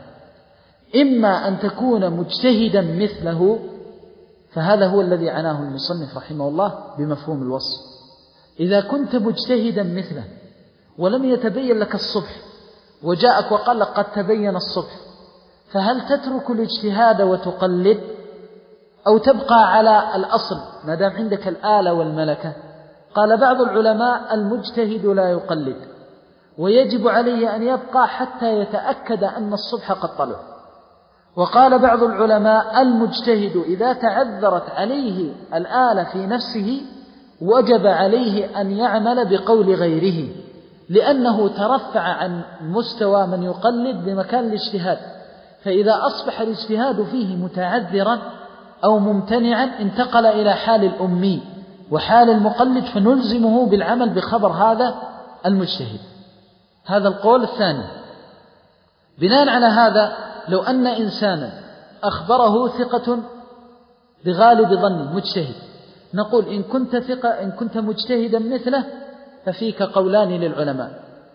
إما أن تكون مجتهدا مثله، فهذا هو الذي عناه المصنف رحمه الله بمفهوم الوصف. إذا كنت مجتهدا مثله ولم يتبين لك الصبح وجاءك وقال لك قد تبين الصبح، فهل تترك الاجتهاد وتقلد أو تبقى على الأصل ما دام عندك الآلة والملكة؟ قال بعض العلماء: المجتهد لا يقلد، ويجب عليه أن يبقى حتى يتأكد أن الصبح قد طلع. وقال بعض العلماء: المجتهد إذا تعذرت عليه الآلة في نفسه وجب عليه أن يعمل بقول غيره، لأنه ترفع عن مستوى من يقلد بمكان الاجتهاد. فإذا أصبح الاجتهاد فيه متعذرا أو ممتنعا انتقل إلى حال الأمي وحال المقلد، فنلزمه بالعمل بخبر هذا المجتهد. هذا القول الثاني. بناء على هذا، لو أن إنسانا أخبره ثقة بغالب ظنه مجتهد، نقول إن كنت ثقة إن كنت مجتهدا مثله ففيك قولان للعلماء.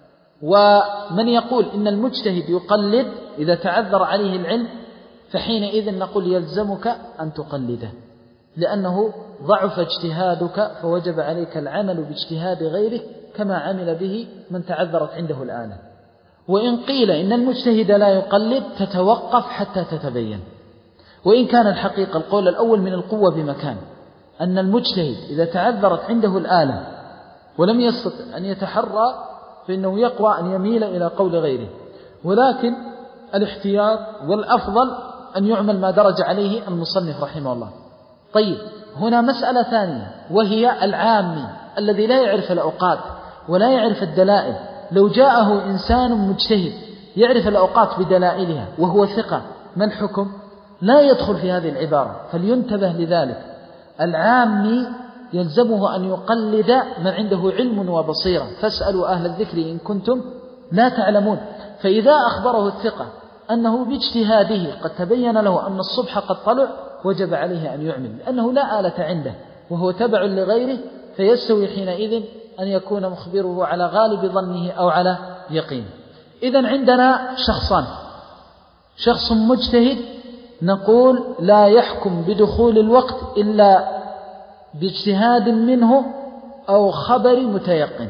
ومن يقول إن المجتهد يقلد إذا تعذر عليه العلم، فحينئذ نقول يلزمك أن تقلده، لأنه ضعف اجتهادك فوجب عليك العمل باجتهاد غيره كما عمل به من تعذرت عنده الآلة. وإن قيل إن المجتهد لا يقلد تتوقف حتى تتبين. وإن كان الحقيقة القول الأول من القوة بمكان، أن المجتهد إذا تعذرت عنده الآلة ولم يستطع أن يتحرى فإنه يقوى أن يميل إلى قول غيره، ولكن الاحتياط والأفضل أن يعمل ما درج عليه المصنف رحمه الله. طيب، هنا مسألة ثانية وهي العامي الذي لا يعرف الأوقات ولا يعرف الدلائل. لو جاءه إنسان مجتهد يعرف الأوقات بدلائلها وهو ثقة، ما الحكم؟ لا يدخل في هذه العبارة، فلينتبه لذلك. العامي يلزمه أن يقلد من عنده علم وبصيرة، فاسألوا أهل الذكر إن كنتم لا تعلمون. فإذا أخبره الثقة أنه باجتهاده قد تبين له أن الصبح قد طلع، وجب عليه أن يعمل، لأنه لا آلة عنده وهو تبع لغيره، فيستوي حينئذ أن يكون مخبره على غالب ظنه أو على يقين. إذن عندنا شخصان، شخص مجتهد نقول لا يحكم بدخول الوقت إلا باجتهاد منه أو خبر متيقن.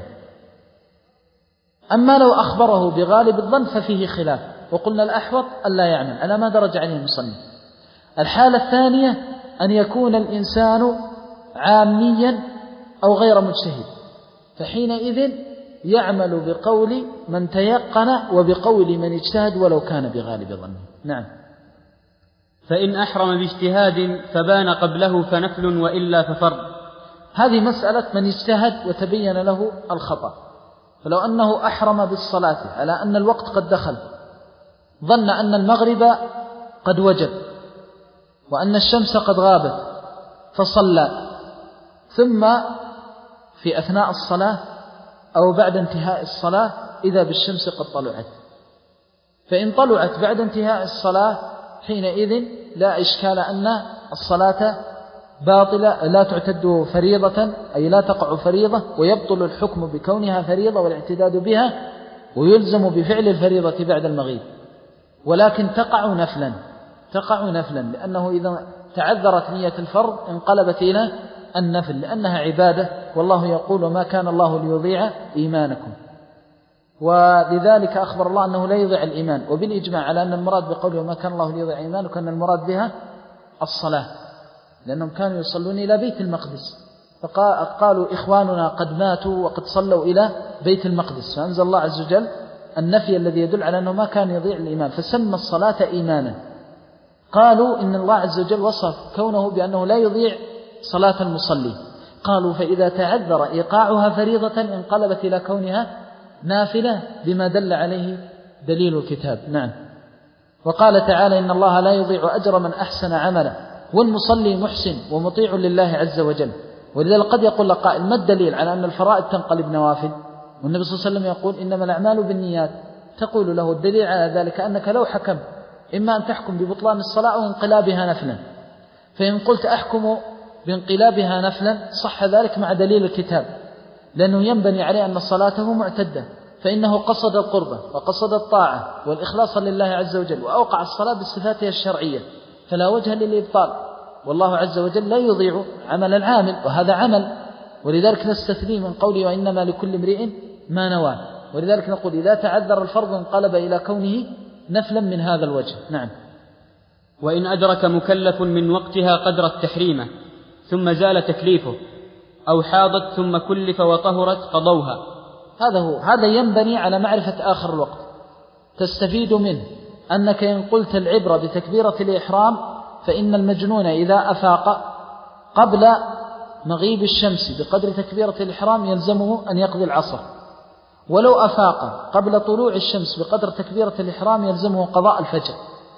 أما لو أخبره بغالب الظن ففيه خلاف، وقلنا الأحوط ألا يعمل على ما درج عليه المصنف. الحالة الثانية أن يكون الإنسان عاميا أو غير مجتهد، فحينئذ يعمل بقول من تيقن وبقول من اجتهد ولو كان بغالب ظنه. نعم. فإن أحرم باجتهاد فبان قبله فنفل وإلا ففرض. هذه مسألة من اجتهد وتبين له الخطأ. فلو أنه أحرم بالصلاة على أن الوقت قد دخل، ظن أن المغرب قد وجب وأن الشمس قد غابت فصلى، ثم في أثناء الصلاة أو بعد انتهاء الصلاة إذا بالشمس قد طلعت، فإن طلعت بعد انتهاء الصلاة حينئذ لا إشكال أن الصلاة باطلة، لا تعتد فريضة، أي لا تقع فريضة، ويبطل الحكم بكونها فريضة والاعتداد بها، ويلزم بفعل الفريضة بعد المغيب، ولكن تقع نفلا تقع نفلا لأنه إذا تعذرت نية الفرض انقلبت إلى النفل، لأنها عبادة، والله يقول وما كان الله ليضيع إيمانكم. ولذلك أخبر الله أنه لا يضيع الإيمان، وبالإجماع على أن المراد بقوله وما كان الله ليضيع إيمانكم أن المراد بها الصلاة، لأنهم كانوا يصلون إلى بيت المقدس، فقالوا إخواننا قد ماتوا وقد صلوا إلى بيت المقدس، فأنزل الله عز وجل النفي الذي يدل على أنه ما كان يضيع الإيمان، فسمى الصلاة إيمانا. قالوا إن الله عز وجل وصف كونه بأنه لا يضيع صلاة المصلي، قالوا فإذا تعذر إيقاعها فريضة انقلبت إلى كونها نافلة بما دل عليه دليل الكتاب. نعم. وقال تعالى إن الله لا يضيع أجر من أحسن عملا، والمصلي محسن ومطيع لله عز وجل. ولذلك قد يقول لقائل ما الدليل على أن الفرائض تنقلب نوافل، والنبي صلى الله عليه وسلم يقول إنما الأعمال بالنيات، تقول له الدليل على ذلك أنك لو حكم إما أن تحكم ببطلان الصلاة أو انقلابها نفلا، فإن قلت أحكم بانقلابها نفلا صح ذلك مع دليل الكتاب، لأنه ينبني عليه أن صلاته معتدة، فإنه قصد القربة وقصد الطاعة والإخلاص لله عز وجل، وأوقع الصلاة بصفاتها الشرعية، فلا وجه للإبطال، والله عز وجل لا يضيع عمل العامل، وهذا عمل، ولذلك نستثني من قوله وإنما لكل امرئ ما نوى. ولذلك نقول إذا تعذر الفرض انقلب إلى كونه نفلا من هذا الوجه. نعم. وإن أدرك مكلف من وقتها قدر التحريمة ثم زال تكليفه، أو حاضت ثم كلف وطهرت قضوها. هذا هو، هذا ينبني على معرفة آخر الوقت، تستفيد منه أنك إن قلت العبرة بتكبيرة الإحرام فإن المجنون إذا أفاق قبل مغيب الشمس بقدر تكبيرة الإحرام يلزمه أن يقضي العصر، ولو أفاق قبل طلوع الشمس بقدر تكبيرة الإحرام يلزمه قضاء الفجر.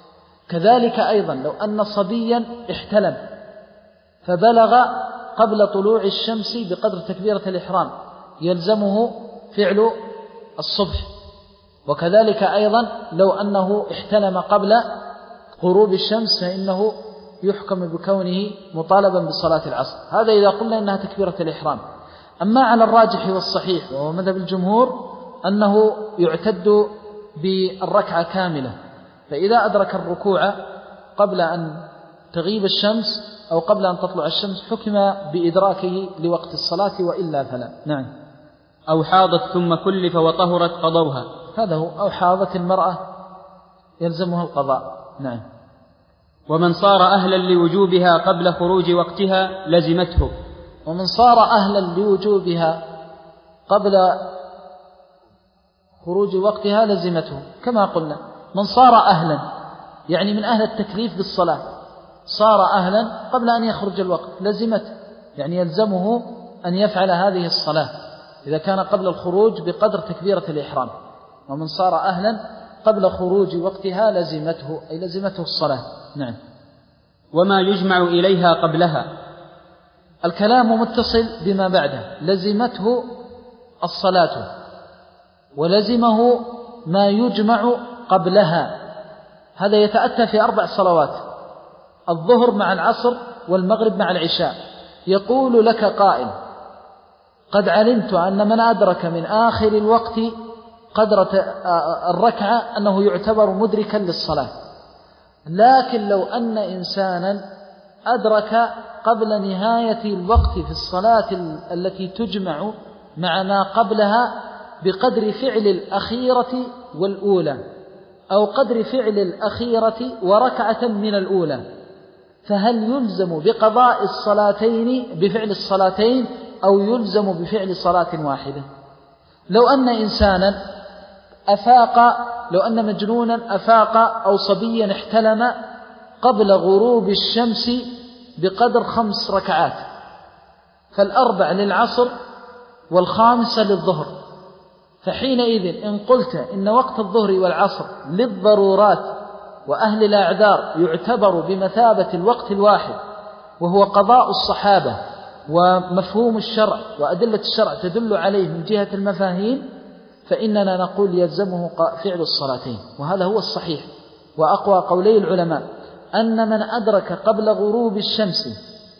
كذلك أيضا لو أن صبيا احتلم فبلغ قبل طلوع الشمس بقدر تكبيرة الإحرام يلزمه فعل الصبح. وكذلك أيضا لو أنه احتلم قبل غروب الشمس فإنه يحكم بكونه مطالبا بصلاة العصر. هذا إذا قلنا إنها تكبيرة الإحرام. أما على الراجح والصحيح وهو مذهب الجمهور أنه يعتد بالركعة كاملة، فإذا أدرك الركوع قبل أن تغيب الشمس أو قبل أن تطلع الشمس حكم بإدراكه لوقت الصلاة، وإلا فلا. نعم. أو حاضت ثم كلف وطهرت قضوها. هذا هو. أو حاضت المرأة يلزمها القضاء. نعم. ومن صار أهلا لوجوبها قبل خروج وقتها لزمته. ومن صار أهلا لوجوبها قبل خروج وقتها لزمته، كما قلنا من صار أهلا، يعني من أهل التكليف بالصلاة، صار أهلا قبل أن يخرج الوقت لزمته، يعني يلزمه أن يفعل هذه الصلاة إذا كان قبل الخروج بقدر تكبيرة الإحرام. ومن صار أهلا قبل خروج وقتها لزمته، أي لزمته الصلاة. نعم. وما يجمع إليها قبلها، الكلام متصل بما بعده. لزمته الصلاة ولزمه ما يجمع قبلها، هذا يتأتى في أربع صلوات: الظهر مع العصر والمغرب مع العشاء. يقول لك قائل: قد علمت أن من أدرك من آخر الوقت قدر الركعة أنه يعتبر مدركا للصلاة، لكن لو أن إنسانا أدرك قبل نهاية الوقت في الصلاة التي تجمع مع ما قبلها بقدر فعل الأخيرة والأولى، أو قدر فعل الأخيرة وركعة من الأولى، فهل يلزم بقضاء الصلاتين بفعل الصلاتين أو يلزم بفعل صلاة واحدة؟ لو أن إنسانا أفاق، لو أن مجنونا أفاق أو صبيا احتلم قبل غروب الشمس بقدر خمس ركعات، فالأربع للعصر والخامسة للظهر، فحينئذ إن قلت إن وقت الظهر والعصر للضرورات وأهل الأعذار يعتبر بمثابة الوقت الواحد، وهو قضاء الصحابة ومفهوم الشرع وأدلة الشرع تدل عليه من جهة المفاهيم، فإننا نقول يلزمه فعل الصلاتين. وهذا هو الصحيح وأقوى قولي العلماء، أن من أدرك قبل غروب الشمس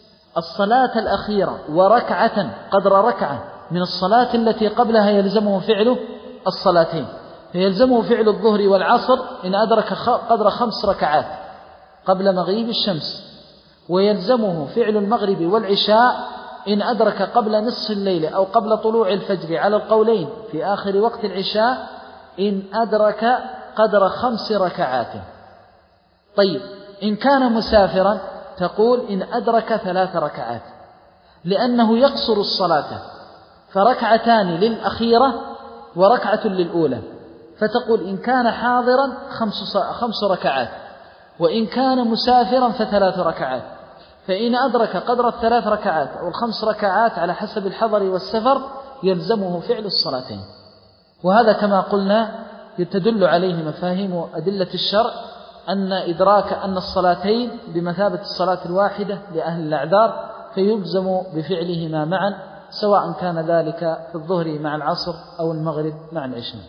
الصلاة الأخيرة وركعة قدر ركعة من الصلاة التي قبلها يلزمه فعله الصلاتين، فيلزمه فعل الظهر والعصر إن أدرك قدر خمس ركعات قبل مغيب الشمس، ويلزمه فعل المغرب والعشاء إن أدرك قبل نصف الليل أو قبل طلوع الفجر على القولين في آخر وقت العشاء إن أدرك قدر خمس ركعات. طيب، إن كان مسافرا تقول إن أدرك ثلاث ركعات، لأنه يقصر الصلاة، فركعتان للأخيرة وركعة للأولى، فتقول إن كان حاضرا خمس, خمس ركعات، وإن كان مسافرا فثلاث ركعات. فإن أدرك قدر الثلاث ركعات أو الخمس ركعات على حسب الحضر والسفر يلزمه فعل الصلاتين. وهذا كما قلنا يتدل عليه مفاهيم أدلة الشرع، أن إدراك أن الصلاتين بمثابة الصلاة الواحدة لأهل الأعذار، فيلزم بفعلهما معا، سواء كان ذلك في الظهر مع العصر أو المغرب مع العشاء.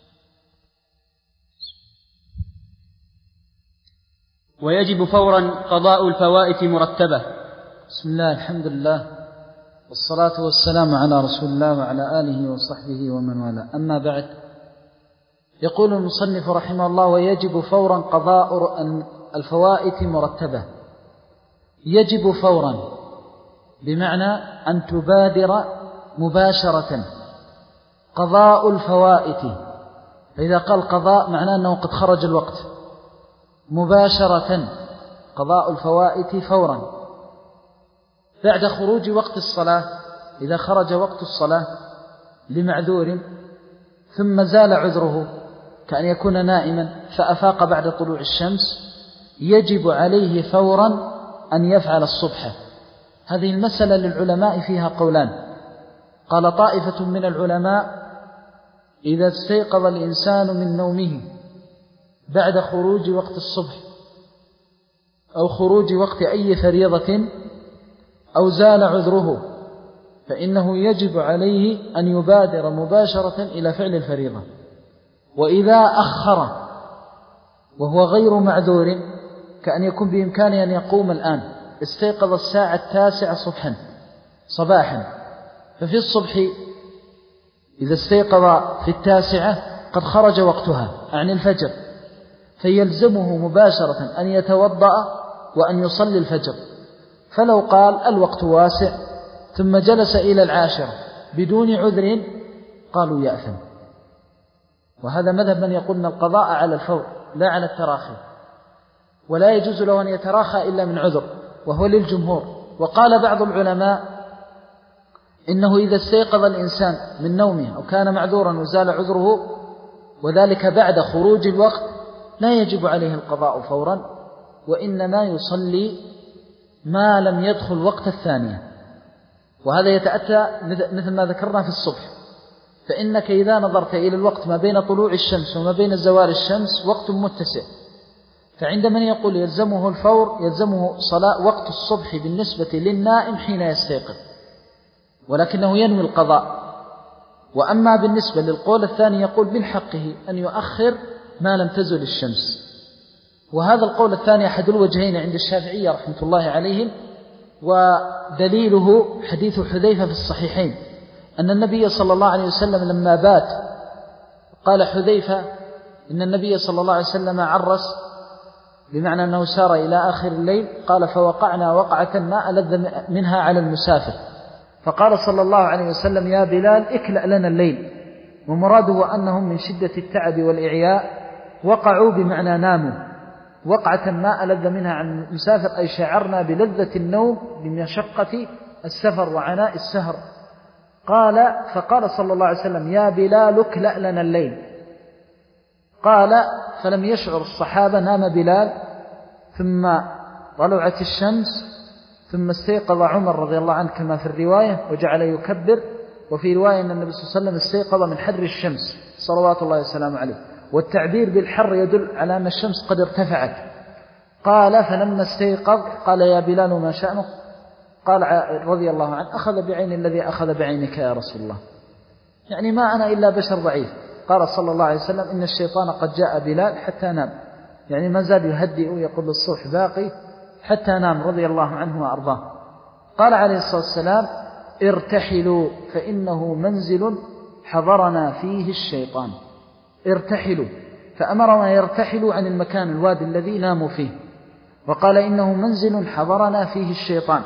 ويجب فورا قضاء الفوائت مرتبة. بسم الله، الحمد لله، والصلاة والسلام على رسول الله وعلى آله وصحبه ومن والاه. أما بعد، يقول المصنف رحمه الله: ويجب فورا قضاء الفوائت مرتبة. يجب فورا بمعنى أن تبادر مباشرة قضاء الفوائت. فإذا قال قضاء معناه أنه قد خرج الوقت، مباشرة قضاء الفوائت فورا بعد خروج وقت الصلاة. إذا خرج وقت الصلاة لمعذور ثم زال عذره كأن يكون نائما فأفاق بعد طلوع الشمس، يجب عليه فورا أن يفعل الصبح. هذه المسألة للعلماء فيها قولان. قال طائفة من العلماء: إذا استيقظ الإنسان من نومه بعد خروج وقت الصبح أو خروج وقت أي فريضة أو زال عذره فإنه يجب عليه أن يبادر مباشرة إلى فعل الفريضة. وإذا أخر وهو غير معذور كأن يكون بإمكانه أن يقوم الآن، استيقظ الساعة التاسعة صبحا صباحا، ففي الصبح إذا استيقظ في التاسعة قد خرج وقتها عن الفجر، فيلزمه مباشرة أن يتوضأ وأن يصلي الفجر. فلو قال الوقت واسع ثم جلس إلى العاشرة بدون عذر قالوا يأثم. وهذا مذهب من يقولون القضاء على الفور لا على التراخي، ولا يجوز له أن يتراخى إلا من عذر، وهو للجمهور. وقال بعض العلماء إنه إذا استيقظ الإنسان من نومه أو كان معذورا وزال عذره وذلك بعد خروج الوقت لا يجب عليه القضاء فورا، وإنما يصلي ما لم يدخل وقت الثانية. وهذا يتأتى مثل ما ذكرنا في الصبح، فإنك إذا نظرت إلى الوقت ما بين طلوع الشمس وما بين زوال الشمس وقت متسع، فعند من يقول يلزمه الفور يلزمه صلاة وقت الصبح بالنسبة للنائم حين يستيقظ، ولكنه ينوي القضاء. وأما بالنسبة للقول الثاني يقول من حقه أن يؤخر ما لم تزل الشمس. وهذا القول الثاني أحد الوجهين عند الشافعية رحمة الله عليهم، ودليله حديث حذيفة في الصحيحين أن النبي صلى الله عليه وسلم لما بات قال حذيفة إن النبي صلى الله عليه وسلم عرس، بمعنى أنه سار إلى آخر الليل، قال فوقعنا وقعة ما ألذ منها على المسافر، فقال صلى الله عليه وسلم يا بلال اكلأ لنا الليل، ومراده أنهم من شدة التعب والإعياء وقعوا بمعنى ناموا، وقعة ما ألذ منها عن المسافر أي شعرنا بلذة النوم بمشقة السفر وعناء السهر. قال فقال صلى الله عليه وسلم يا بلال اكلأ لنا الليل، قال فلم يشعر الصحابة، نام بلال ثم طلعت الشمس، ثم استيقظ عمر رضي الله عنه كما في الرواية وجعل يكبر، وفي رواية أن النبي صلى الله عليه وسلم استيقظ من حر الشمس صلوات الله وسلامه عليه، والتعبير بالحر يدل على أن الشمس قد ارتفعت. قال فلما استيقظ قال يا بلال ما شأنك؟ قال رضي الله عنه أخذ بعين الذي أخذ بعينك يا رسول الله، يعني ما أنا إلا بشر ضعيف. قال صلى الله عليه وسلم إن الشيطان قد جاء بلال حتى نام، يعني ما زال يهدئ يقول الصبح باقي حتى نام رضي الله عنه وأرضاه. قال عليه الصلاة والسلام ارتحلوا فإنه منزل حضرنا فيه الشيطان، ارتحلوا، فأمرنا يرتحلوا عن المكان الوادي الذي ناموا فيه، وقال إنه منزل حضرنا فيه الشيطان.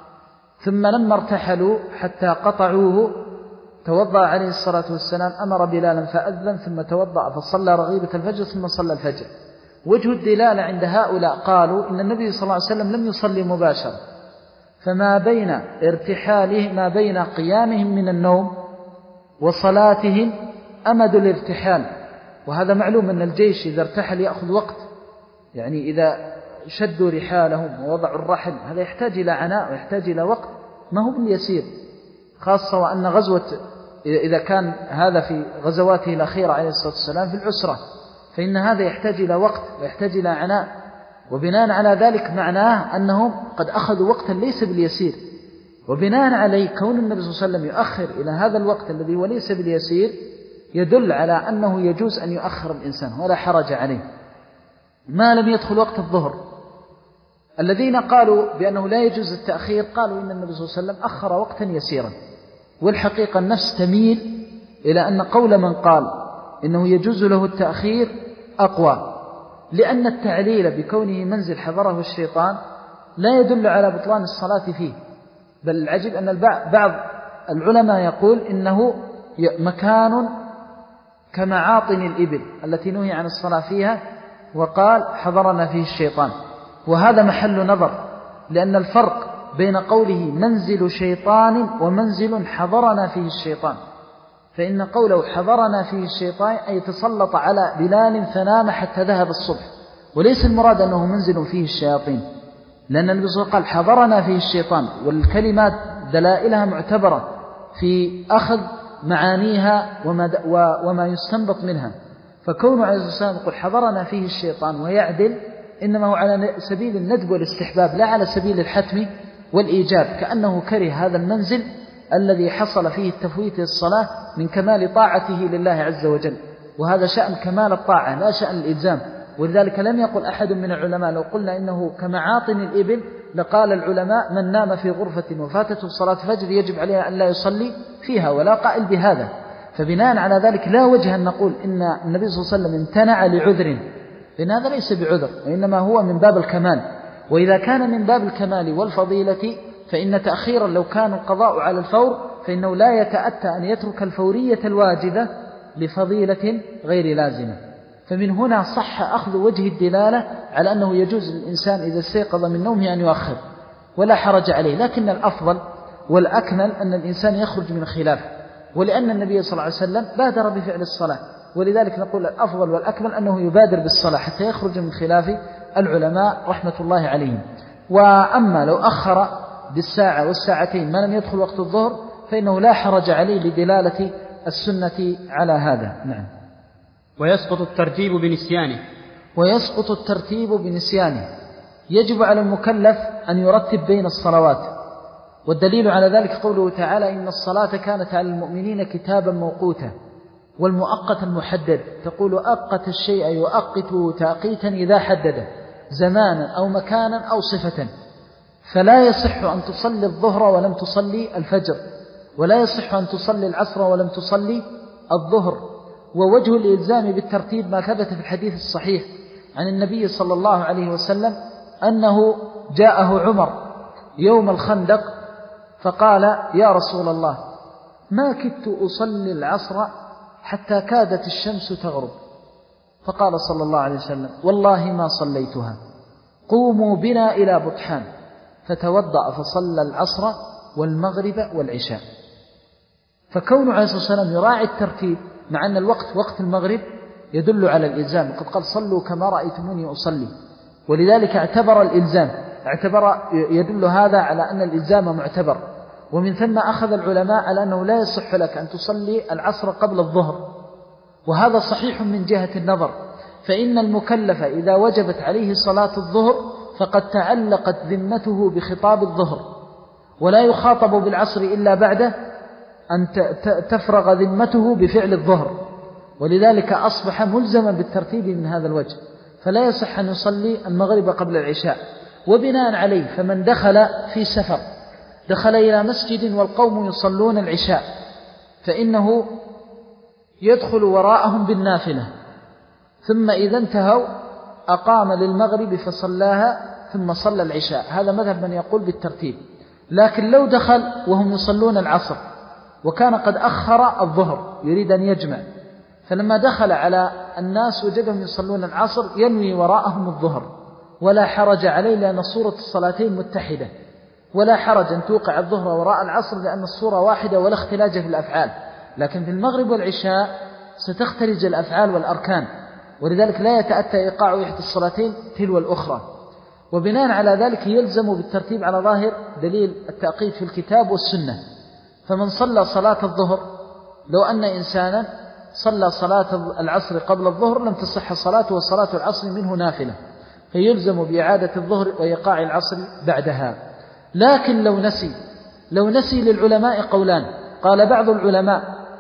ثم لما ارتحلوا حتى قطعوه توضأ عليه الصلاة والسلام، أمر بلالا فأذن ثم توضأ فصلى رغيبة الفجر ثم صلى الفجر. وجه الدلالة عند هؤلاء قالوا إن النبي صلى الله عليه وسلم لم يصلي مباشرة، فما بين ارتحاله ما بين قيامهم من النوم وصلاتهم أمد الارتحال، وهذا معلوم أن الجيش إذا ارتحل يأخذ وقت، يعني إذا شدوا رحالهم ووضعوا الرحل هذا يحتاج إلى عناء ويحتاج إلى وقت ما هو باليسير، خاصة وأن غزوة إذا كان هذا في غزواته الأخيرة عليه الصلاة والسلام في العسرة، فإن هذا يحتاج إلى وقت ويحتاج إلى عناء. وبناء على ذلك معناه أنهم قد أخذوا وقتا ليس باليسير، وبناء عليه كون النبي صلى الله عليه وسلم يؤخر إلى هذا الوقت الذي هو ليس باليسير يدل على أنه يجوز أن يؤخر الإنسان ولا حرج عليه ما لم يدخل وقت الظهر. الذين قالوا بأنه لا يجوز التأخير قالوا إن النبي صلى الله عليه وسلم أخر وقتا يسيرا، والحقيقة النفس تميل إلى أن قول من قال إنه يجوز له التأخير أقوى، لأن التعليل بكونه منزل حضره الشيطان لا يدل على بطلان الصلاة فيه، بل العجب أن بعض العلماء يقول إنه مكان كمعاطن الإبل التي نهي عن الصلاة فيها، وقال حضرنا فيه الشيطان، وهذا محل نظر، لأن الفرق بين قوله منزل شيطان ومنزل حضرنا فيه الشيطان، فإن قوله حضرنا فيه الشيطان أي تسلط على بلال فنام حتى ذهب الصبح، وليس المراد أنه منزل فيه الشياطين، لأن النبي صلى الله عليه وسلم قال حضرنا فيه الشيطان، والكلمات دلائلها معتبرة في أخذ معانيها وما, وما يستنبط منها، فكونه عليه الصلاة والسلام يقول حضرنا فيه الشيطان ويعدل إنما هو على سبيل الندب والاستحباب لا على سبيل الحتم والإيجاب، كأنه كره هذا المنزل الذي حصل فيه التفويت للصلاة من كمال طاعته لله عز وجل، وهذا شأن كمال الطاعة لا شأن الإلزام. ولذلك لم يقل أحد من العلماء لو قلنا إنه كمعاطن الإبل لقال العلماء من نام في غرفة وفاتته صلاة فجر يجب عليه أن لا يصلي فيها، ولا قائل بهذا. فبناء على ذلك لا وجه أن نقول إن النبي صلى الله عليه وسلم امتنع لعذر، لأن هذا ليس بعذر، وإنما هو من باب الكمال. وإذا كان من باب الكمال والفضيلة فإن تأخيرا لو كان القضاء على الفور فإنه لا يتأتى أن يترك الفورية الواجبة لفضيلة غير لازمة. فمن هنا صح أخذ وجه الدلالة على أنه يجوز للإنسان إذا استيقظ من نومه أن يؤخر ولا حرج عليه، لكن الأفضل والأكمل أن الإنسان يخرج من خلافه، ولأن النبي صلى الله عليه وسلم بادر بفعل الصلاة، ولذلك نقول الأفضل والأكمل أنه يبادر بالصلاة حتى يخرج من خلاف العلماء رحمة الله عليهم. وأما لو أخر بالساعة والساعتين ما لم يدخل وقت الظهر فإنه لا حرج عليه لدلالة السنة على هذا. نعم. ويسقط الترتيب بنسيانه. ويسقط الترتيب بنسيانه. يجب على المكلف أن يرتب بين الصلوات، والدليل على ذلك قوله تعالى إن الصلاة كانت على المؤمنين كتابا موقوتا، والمؤقت المحدد تقول أقت الشيء يؤقته تأقيتا إذا حدد زمانا أو مكانا أو صفة، فلا يصح أن تصلي الظهر ولم تصلي الفجر، ولا يصح أن تصلي العصر ولم تصلي الظهر. ووجه الإلزام بالترتيب ما ثبت في الحديث الصحيح عن النبي صلى الله عليه وسلم أنه جاءه عمر يوم الخندق فقال يا رسول الله ما كدت أصلي العصر حتى كادت الشمس تغرب، فقال صلى الله عليه وسلم والله ما صليتها، قوموا بنا إلى بطحان، فتوضأ فصلى العصر والمغرب والعشاء. فكون عليه الصلاة والسلام يراعي الترتيب مع أن الوقت وقت المغرب يدل على الإلزام، قد قال صلوا كما رأيتموني أصلي، ولذلك اعتبر الإلزام، اعتبر يدل هذا على أن الإلزام معتبر. ومن ثم أخذ العلماء على أنه لا يصح لك أن تصلي العصر قبل الظهر، وهذا صحيح من جهة النظر، فإن المكلف إذا وجبت عليه صلاة الظهر فقد تعلقت ذمته بخطاب الظهر، ولا يخاطب بالعصر إلا بعد أن تفرغ ذمته بفعل الظهر، ولذلك أصبح ملزما بالترتيب من هذا الوجه، فلا يصح أن يصلي المغرب قبل العشاء. وبناء عليه فمن دخل في سفر دخل إلى مسجد والقوم يصلون العشاء فإنه يدخل وراءهم بالنافلة، ثم إذا انتهوا أقام للمغرب فصلاها ثم صلى العشاء، هذا مذهب من يقول بالترتيب. لكن لو دخل وهم يصلون العصر وكان قد أخر الظهر يريد أن يجمع، فلما دخل على الناس وجدهم يصلون العصر ينوي وراءهم الظهر، ولا حرج عليه لأن صورة الصلاتين متحدة، ولا حرج أن توقع الظهر وراء العصر لأن الصورة واحدة ولا اختلاج في الأفعال. لكن في المغرب والعشاء ستختلج الأفعال والأركان، ولذلك لا يتأتى إيقاع إحدى الصلاتين تلو الأخرى. وبناء على ذلك يلزم بالترتيب على ظاهر دليل التأقيد في الكتاب والسنة. فمن صلى صلاة الظهر، لو أن إنسانا صلى صلاة العصر قبل الظهر لم تصح صلاته وصلاة العصر منه نافلة، فيلزم بإعادة الظهر وإيقاع العصر بعدها. لكن لو نسي لو نسي للعلماء قولان. قال بعض العلماء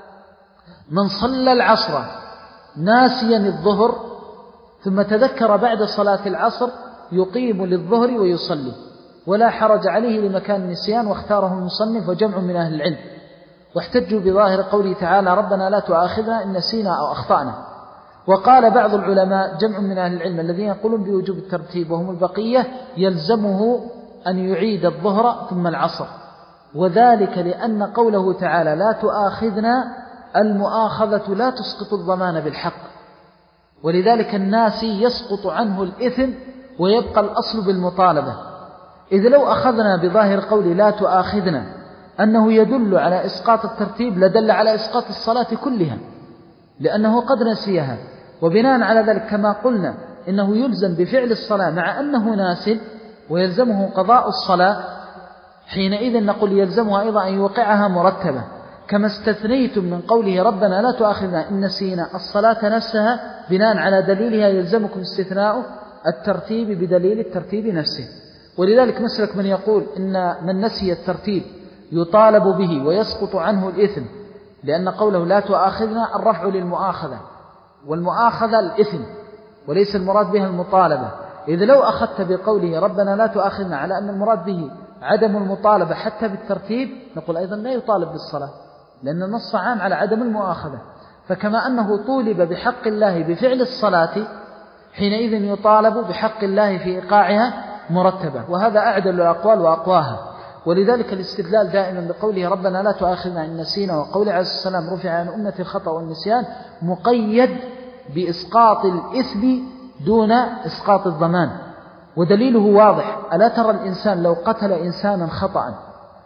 من صلى العصر ناسيا الظهر ثم تذكر بعد صلاة العصر يقيم للظهر ويصلي، ولا حرج عليه لمكان النسيان، واختاره المصنف وجمع من أهل العلم، واحتجوا بظاهر قوله تعالى ربنا لا تؤاخذنا إن نسينا أو أخطأنا. وقال بعض العلماء جمع من أهل العلم الذين يقولون بوجوب الترتيب وهم البقية يلزمه أن يعيد الظهر ثم العصر، وذلك لأن قوله تعالى لا تؤاخذنا المؤاخذة لا تسقط الضمان بالحق، ولذلك الناسي يسقط عنه الإثم ويبقى الأصل بالمطالبة. إذ لو أخذنا بظاهر قول لا تؤاخذنا أنه يدل على إسقاط الترتيب لدل على إسقاط الصلاة كلها، لأنه قد نسيها. وبناء على ذلك كما قلنا إنه يلزم بفعل الصلاة مع أنه ناسل ويلزمه قضاء الصلاة، حينئذ نقول يلزمه أيضا أن يوقعها مرتبة، كما استثنيتم من قوله ربنا لا تؤاخذنا إن نسينا الصلاة نفسها بناء على دليلها يلزمكم استثناء الترتيب بدليل الترتيب نفسه. ولذلك مسلك من يقول إن من نسي الترتيب يطالب به ويسقط عنه الإثم، لأن قوله لا تؤاخذنا الرفع للمؤاخذة، والمؤاخذة الإثم وليس المراد بها المطالبة. إذ لو أخذت بقوله ربنا لا تؤاخذنا على أن المراد به عدم المطالبة حتى بالترتيب، نقول أيضا لا يطالب بالصلاة، لأن النص عام على عدم المؤاخذة. فكما أنه طولب بحق الله بفعل الصلاة حينئذ يطالب بحق الله في إيقاعها مرتبة، وهذا أعدل الأقوال وأقواها. ولذلك الاستدلال دائما بقوله ربنا لا تؤاخذنا إن نسينا، وقول عليه السلام رفع عن أمة الخطأ والنسيان مقيد بإسقاط الإثم دون إسقاط الضمان. ودليله واضح، ألا ترى الإنسان لو قتل إنسانا خطأ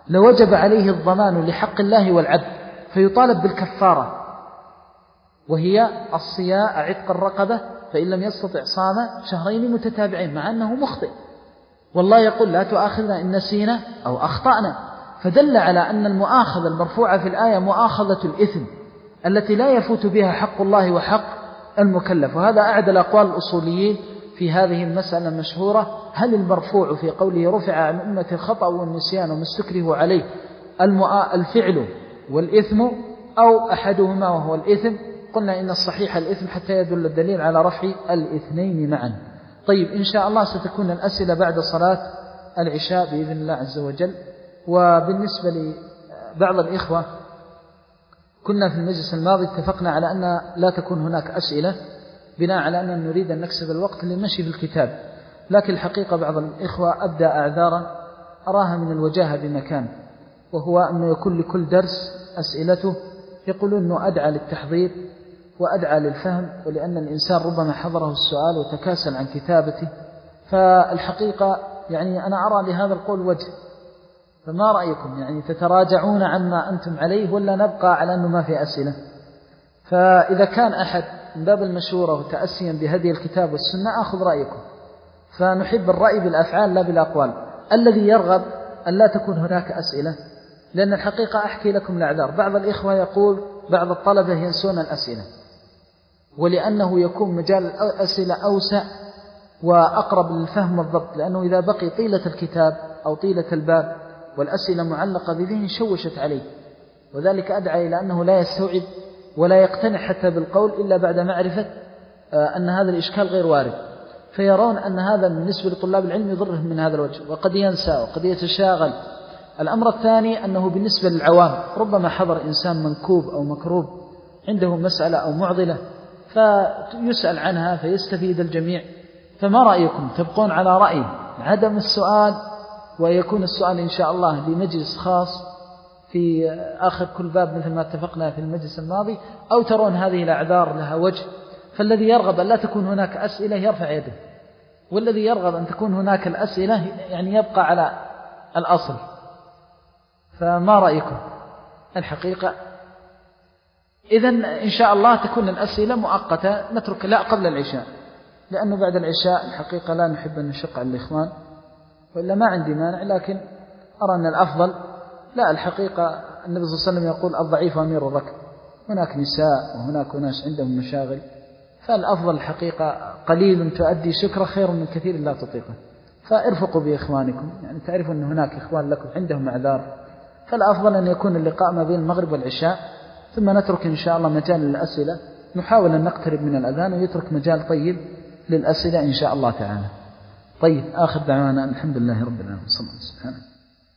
لوجب عليه الضمان لحق الله والعبد فيطالب بالكفارة، وهي الصيام عتق الرقبة، فإن لم يستطع صام شهرين متتابعين، مع أنه مخطئ، والله يقول لا تؤاخذنا إن نسينا أو أخطأنا. فدل على أن المؤاخذة المرفوعة في الآية مؤاخذة الإثم التي لا يفوت بها حق الله وحق المكلف. وهذا أعد الأقوال الأصوليين في هذه المسألة المشهورة: هل المرفوع في قوله رفع عن أمة الخطأ والنسيان وما استكره عليه الفعل والإثم أو أحدهما وهو الإثم؟ قلنا إن الصحيح الإثم حتى يدل الدليل على رفع الاثنين معا. طيب، إن شاء الله ستكون الأسئلة بعد صلاة العشاء بإذن الله عز وجل. وبالنسبة لبعض الإخوة، كنا في المجلس الماضي اتفقنا على أن لا تكون هناك أسئلة بناء على أننا نريد أن نكسب الوقت للمشي بالكتاب، لكن الحقيقة بعض الإخوة أبدى أعذارا أراها من الوجاهة بمكان، وهو أنه يكون لكل درس أسئلته، يقولون أنه أدعى للتحضير وأدعى للفهم، ولأن الإنسان ربما حضره السؤال وتكاسل عن كتابته. فالحقيقة يعني أنا أرى لهذا القول وجه، فما رأيكم؟ يعني تتراجعون عما أنتم عليه ولا نبقى على أنه ما في أسئلة؟ فإذا كان أحد من باب المشورة وتأسيا بهدي الكتاب والسنة أخذ رأيكم، فنحب الرأي بالأفعال لا بالأقوال. الذي يرغب أن لا تكون هناك أسئلة، لأن الحقيقة أحكي لكم الأعذار، بعض الإخوة يقول بعض الطلبة ينسون الأسئلة، ولأنه يكون مجال الأسئلة أوسع وأقرب للفهم والضبط، لأنه إذا بقي طيلة الكتاب أو طيلة الباب والأسئلة معلقة بذهن شوشت عليه، وذلك أدعى إلى أنه لا يستوعب ولا يقتنع حتى بالقول إلا بعد معرفة أن هذا الإشكال غير وارد، فيرون أن هذا بالنسبة لطلاب العلم يضرهم من هذا الوجه، وقد ينسى وقد يتشاغل. الأمر الثاني أنه بالنسبة للعوام ربما حضر إنسان منكوب أو مكروب عنده مسألة أو معضلة فيسأل عنها فيستفيد الجميع. فما رأيكم؟ تبقون على رأي عدم السؤال ويكون السؤال إن شاء الله بمجلس خاص في آخر كل باب مثل ما اتفقنا في المجلس الماضي، أو ترون هذه الأعذار لها وجه؟ فالذي يرغب أن لا تكون هناك أسئلة يرفع يده، والذي يرغب أن تكون هناك الأسئلة يعني يبقى على الأصل. فما رأيكم؟ الحقيقة إذن إن شاء الله تكون الأسئلة مؤقتة، نترك لا قبل العشاء، لأنه بعد العشاء الحقيقة لا نحب أن نشق على الإخوان، وإلا ما عندي مانع، لكن أرى أن الأفضل لا. الحقيقة النبي صلى الله عليه وسلم يقول الضعيف أمير الركب، هناك نساء وهناك ناس عندهم مشاغل، فالأفضل الحقيقة قليل تؤدي شكر خير من كثير لا تطيقه. فارفقوا بإخوانكم، يعني تعرفوا أن هناك إخوان لكم عندهم أعذار، فالأفضل أن يكون اللقاء ما بين المغرب والعشاء، ثم نترك إن شاء الله مجال للأسئلة، نحاول أن نقترب من الأذان ويترك مجال طيب للأسئلة إن شاء الله تعالى. طيب، آخر دعوانا الحمد لله رب العالمين، صلى الله عليه وسلم.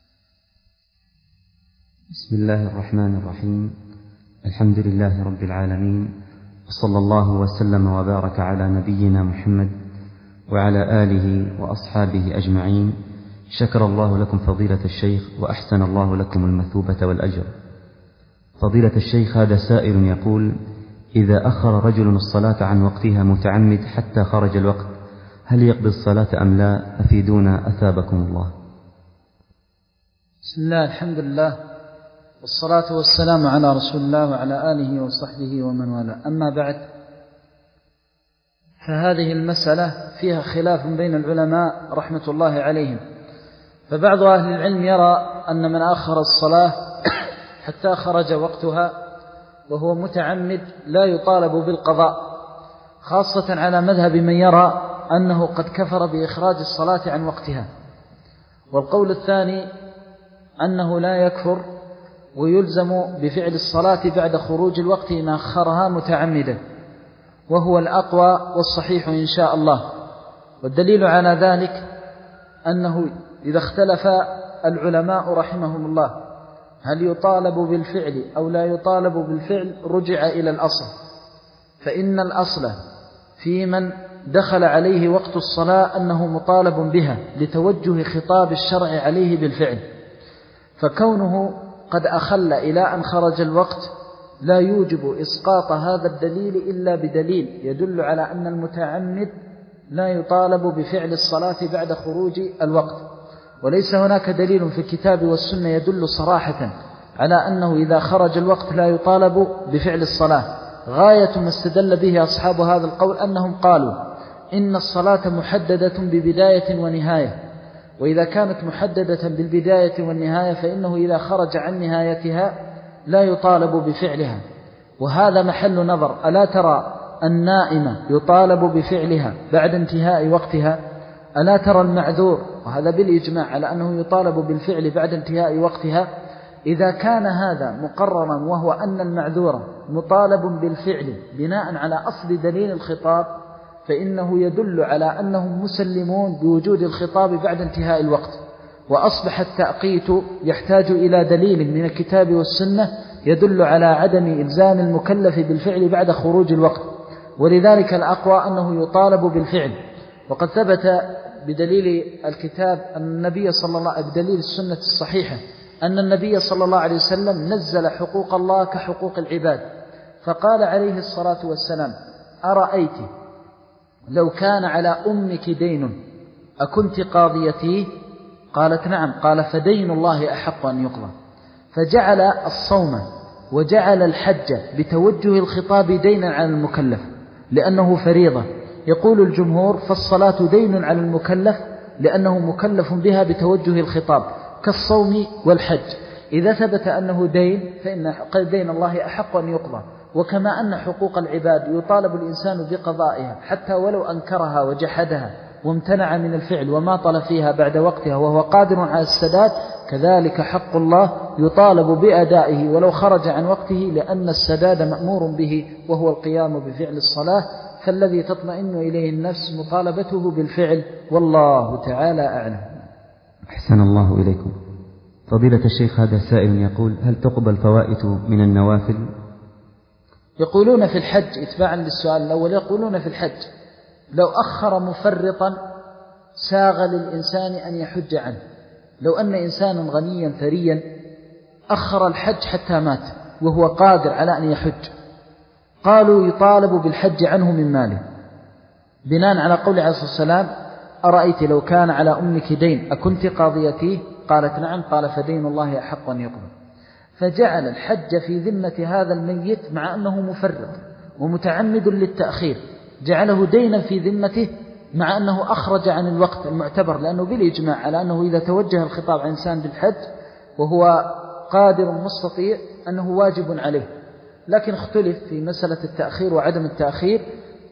بسم الله الرحمن الرحيم، الحمد لله رب العالمين، وصلى الله وسلم وبارك على نبينا محمد وعلى آله وأصحابه أجمعين. شكر الله لكم فضيلة الشيخ وأحسن الله لكم المثوبة والأجر. فضيلة الشيخ، هذا سائل يقول: إذا أخر رجل الصلاة عن وقتها متعمد حتى خرج الوقت، هل يقضي الصلاة أم لا؟ أفيدونا أثابكم الله. بسم الله، الحمد لله، والصلاة والسلام على رسول الله وعلى آله وصحبه ومن والاه. أما بعد، فهذه المسألة فيها خلاف بين العلماء رحمة الله عليهم، فبعض أهل العلم يرى أن من أخر الصلاة حتى خرج وقتها وهو متعمد لا يطالب بالقضاء، خاصة على مذهب من يرى أنه قد كفر بإخراج الصلاة عن وقتها. والقول الثاني أنه لا يكفر ويلزم بفعل الصلاة بعد خروج الوقت إن أخرها متعمدا، وهو الأقوى والصحيح إن شاء الله. والدليل على ذلك أنه إذا اختلف العلماء رحمهم الله هل يطالب بالفعل أو لا يطالب بالفعل، رجع إلى الأصل، فإن الأصل في من دخل عليه وقت الصلاة أنه مطالب بها لتوجه خطاب الشرع عليه بالفعل، فكونه قد أخل إلى أن خرج الوقت لا يوجب إسقاط هذا الدليل إلا بدليل يدل على أن المتعمد لا يطالب بفعل الصلاة بعد خروج الوقت. وليس هناك دليل في الكتاب والسنة يدل صراحة على أنه إذا خرج الوقت لا يطالب بفعل الصلاة. غاية ما استدل به أصحاب هذا القول أنهم قالوا إن الصلاة محددة ببداية ونهاية، وإذا كانت محددة بالبداية والنهاية فإنه إذا خرج عن نهايتها لا يطالب بفعلها. وهذا محل نظر، ألا ترى النائمة يطالب بفعلها بعد انتهاء وقتها؟ ألا ترى المعذور، وهذا بالإجماع على أنه يطالب بالفعل بعد انتهاء وقتها؟ إذا كان هذا مقررا وهو أن المعذور مطالب بالفعل بناء على أصل دليل الخطاب، فإنه يدل على أنهم مسلمون بوجود الخطاب بعد انتهاء الوقت، وأصبح التأقيت يحتاج إلى دليل من الكتاب والسنة يدل على عدم إلزام المكلف بالفعل بعد خروج الوقت. ولذلك الأقوى أنه يطالب بالفعل. وقد ثبت بدليل الكتاب أن النبي صلى الله عليه وسلم بدليل السنة الصحيحة أن النبي صلى الله عليه وسلم نزل حقوق الله كحقوق العباد، فقال عليه الصلاة والسلام: أرأيت لو كان على أمك دين أكنت قاضيتي؟ قالت: نعم. قال: فدين الله أحق أن يقضى. فجعل الصوم وجعل الحج بتوجه الخطاب دينا على المكلف لأنه فريضة. يقول الجمهور: فالصلاة دين على المكلف لأنه مكلف بها بتوجه الخطاب كالصوم والحج. إذا ثبت أنه دين فإن دين الله أحق أن يقضى. وكما أن حقوق العباد يطالب الإنسان بقضائها حتى ولو أنكرها وجحدها وامتنع من الفعل وماطل فيها بعد وقتها وهو قادر على السداد، كذلك حق الله يطالب بأدائه ولو خرج عن وقته، لأن السداد مأمور به وهو القيام بفعل الصلاة، فالذي تطمئن إليه النفس مطالبته بالفعل، والله تعالى أعلم. أحسن الله إليكم. فضيلة الشيخ، هذا سائل يقول: هل تقبل فوائت من النوافل؟ يقولون في الحج إتباعا للسؤال الأول، يقولون في الحج لو أخر مفرطا ساغ للإنسان أن يحج عنه. لو أن إنسانا غنيا ثريا أخر الحج حتى مات وهو قادر على أن يحج، قالوا يطالب بالحج عنه من ماله بناء على قول عليه الصلاة والسلام: أرأيت لو كان على أمك دين أكنت قاضيتيه؟ قالت: نعم. قال: فدين الله أحق أن يقضى. فجعل الحج في ذمة هذا الميت مع أنه مفرط ومتعمد للتأخير، جعله دينا في ذمته مع أنه أخرج عن الوقت المعتبر، لأنه بالإجماع على أنه إذا توجه الخطاب عن إنسان بالحج وهو قادر مستطيع أنه واجب عليه. لكن اختلف في مسألة التأخير وعدم التأخير،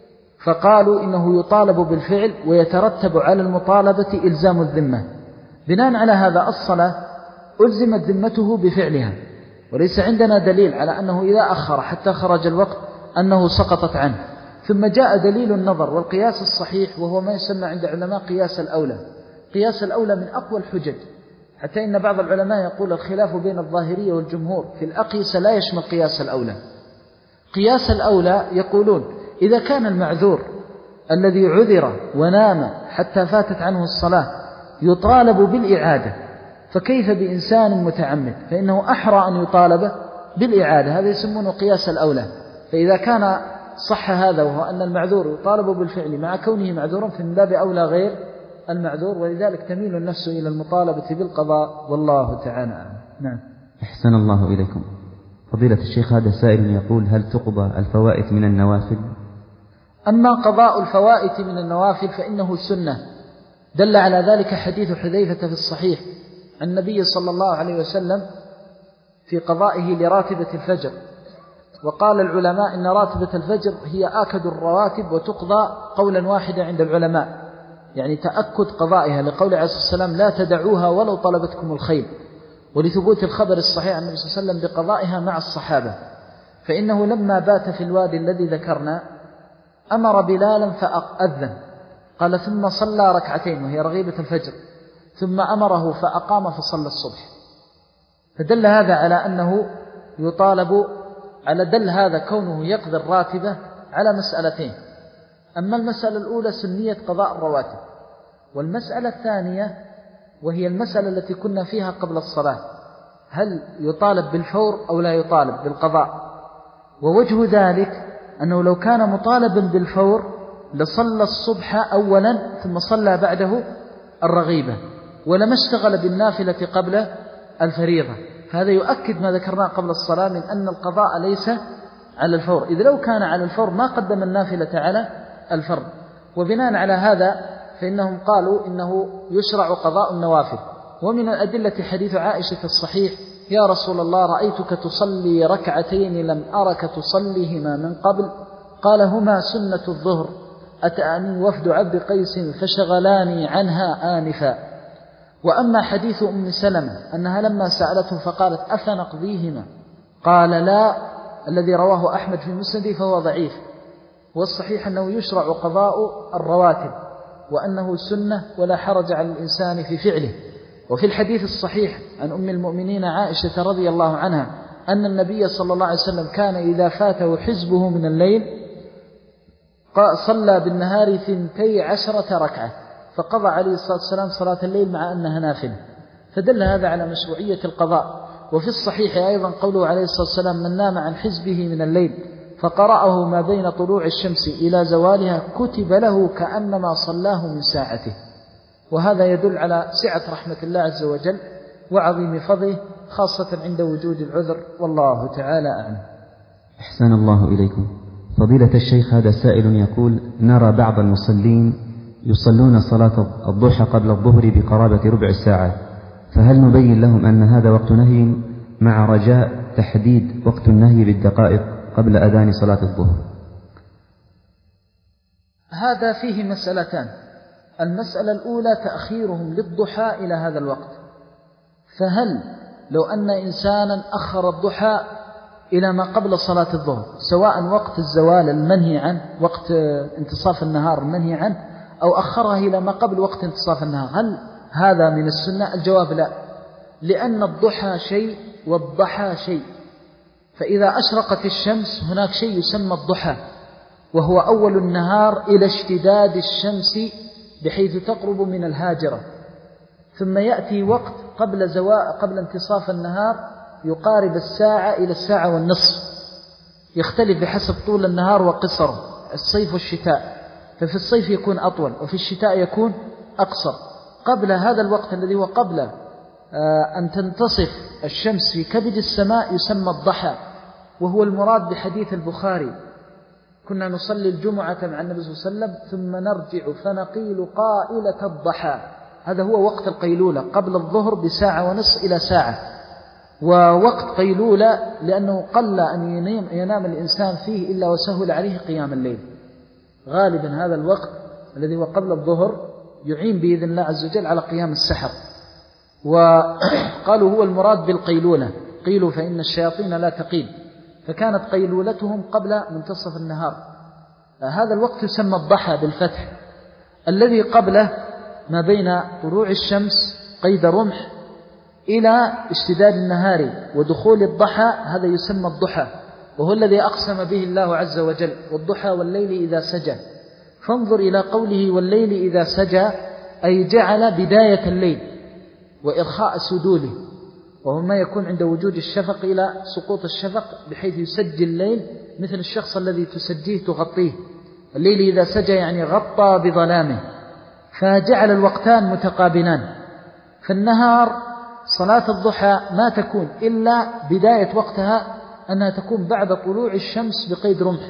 فقالوا إنه يطالب بالفعل ويترتب على المطالبة إلزام الذمة. بناء على هذا الصلاة ألزمت ذمته بفعلها، وليس عندنا دليل على أنه إذا أخر حتى خرج الوقت أنه سقطت عنه. ثم جاء دليل النظر والقياس الصحيح، وهو ما يسمى عند علماء قياس الأولى. قياس الأولى من أقوى الحجج، حتى إن بعض العلماء يقول الخلاف بين الظاهرية والجمهور في الأقيسة لا يشمل قياس الأولى. قياس الأولى يقولون إذا كان المعذور الذي عذر ونام حتى فاتت عنه الصلاة يطالب بالإعادة، فكيف بإنسان متعمد؟ فإنه أحرى أن يطالب بالإعادة. هذا يسمونه قياس الأولى. فإذا كان صح هذا، وهو أن المعذور يطالب بالفعل مع كونه معذورا، فمن باب أولى غير المعذور، ولذلك تميل النفس إلى المطالبة بالقضاء، والله تعالى أعلم. نعم. أحسن الله إليكم. فضيلة الشيخ، هذا سائل يقول: هل تقضى الفوائت من النوافل؟ أما قضاء الفوائت من النوافل فإنه سنة، دل على ذلك حديث حذيفة في الصحيح عن النبي صلى الله عليه وسلم في قضائه لراتبة الفجر. وقال العلماء إن راتبة الفجر هي آكد الرواتب وتقضى قولا واحدا عند العلماء، يعني تأكد قضائها، لقول عليه الصلاة والسلام: لا تدعوها ولو طلبتكم الخيل، ولثبوت الخبر الصحيح عن النبي صلى الله عليه وسلم بقضائها مع الصحابة. فإنه لما بات في الوادي الذي ذكرنا أمر بلالا فأذن، قال: ثم صلى ركعتين وهي رغيبة الفجر، ثم أمره فأقام فصلى الصبح. فدل هذا على أنه يطالب، على دل هذا كونه يقضي الراتبة على مسألتين: أما المسألة الأولى سنية قضاء الرواتب، والمسألة الثانية وهي المسألة التي كنا فيها قبل الصلاة: هل يطالب بالفور أو لا يطالب بالقضاء؟ ووجه ذلك أنه لو كان مطالبا بالفور لصلى الصبح أولا ثم صلى بعده الرغيبة، ولما اشتغل بالنافلة قبل الفريضة. هذا يؤكد ما ذكرناه قبل الصلاة من أن القضاء ليس على الفور، إذ لو كان على الفور ما قدم النافلة على الفرض. وبناء على هذا فإنهم قالوا إنه يشرع قضاء النوافل. ومن الأدلة حديث عائشة الصحيح: يا رسول الله رأيتك تصلي ركعتين لم أرك تصليهما من قبل، قال: هما سنة الظهر، أتأني وفد عبد قيس فشغلاني عنها آنفا. وأما حديث أم سلمة أنها لما سألته فقالت: أفنقضيهما، قال: لا، الذي رواه أحمد في مسنده فهو ضعيف، والصحيح أنه يشرع قضاء الرواتب وأنه سنة ولا حرج على الإنسان في فعله. وفي الحديث الصحيح عن أم المؤمنين عائشة رضي الله عنها أن النبي صلى الله عليه وسلم كان إذا فاته حزبه من الليل صلى بالنهار ثنتي عشرة ركعة، فقضى عليه الصلاة والسلام صلاة الليل مع أنها نافلة، فدل هذا على مشروعية القضاء. وفي الصحيح أيضا قوله عليه الصلاة والسلام: من نام عن حزبه من الليل فقرأه ما بين طلوع الشمس إلى زوالها كتب له كأنما صلاه من ساعته. وهذا يدل على سعة رحمة الله عز وجل وعظيم فضله، خاصة عند وجود العذر، والله تعالى أعلم. أحسن الله إليكم. فضيلة الشيخ، هذا سائل يقول: نرى بعض المصلين يصلون صلاة الضحى قبل الظهر بقرابة ربع ساعة، فهل نبين لهم أن هذا وقت نهي مع رجاء تحديد وقت النهي بالدقائق قبل أذان صلاة الظهر؟ هذا فيه مسألتان. المسألة الأولى تأخيرهم للضحى إلى هذا الوقت، فهل لو أن إنسانا أخر الضحى إلى ما قبل صلاة الظهر، سواء وقت الزوال المنهي عنه، وقت انتصاف النهار المنهي عنه، أو أخرها إلى ما قبل وقت انتصاف النهار، هل هذا من السنة؟ الجواب لا، لأن الضحى شيء والضحى شيء. فإذا أشرقت الشمس هناك شيء يسمى الضحى، وهو أول النهار إلى اشتداد الشمس بحيث تقرب من الهاجرة، ثم يأتي وقت قبل زواء قبل انتصاف النهار يقارب الساعة إلى الساعة والنصف، يختلف بحسب طول النهار وقصره، الصيف والشتاء، ففي الصيف يكون أطول وفي الشتاء يكون أقصر. قبل هذا الوقت الذي هو قبل أن تنتصف الشمس في كبد السماء يسمى الضحى، وهو المراد بحديث البخاري: كنا نصلي الجمعة مع النبي صلى الله عليه وسلم ثم نرجع فنقيل قائلة الضحى. هذا هو وقت القيلولة قبل الظهر بساعة ونصف إلى ساعة، ووقت قيلولة لأنه قل أن ينام, ينام الإنسان فيه إلا وسهل عليه قيام الليل. غالبا هذا الوقت الذي هو قبل الظهر يعين بإذن الله عز وجل على قيام السحر. وقالوا هو المراد بالقيلولة، قيلوا فإن الشياطين لا تقيل، فكانت قيلولتهم قبل منتصف النهار. هذا الوقت يسمى الضحى بالفتح. الذي قبله ما بين طلوع الشمس قيد رمح إلى اشتداد النهار ودخول الضحى، هذا يسمى الضحى، وهو الذي أقسم به الله عز وجل: والضحى والليل إذا سجى. فانظر إلى قوله والليل إذا سجى، أي جعل بداية الليل وإرخاء سدوله، وهو ما يكون عند وجود الشفق إلى سقوط الشفق بحيث يسجي الليل، مثل الشخص الذي تسجيه تغطيه. الليل إذا سجى يعني غطى بظلامه، فجعل الوقتان متقابلان. فالنهار صلاة الضحى ما تكون إلا بداية وقتها أنها تكون بعد طلوع الشمس بقيد رمح،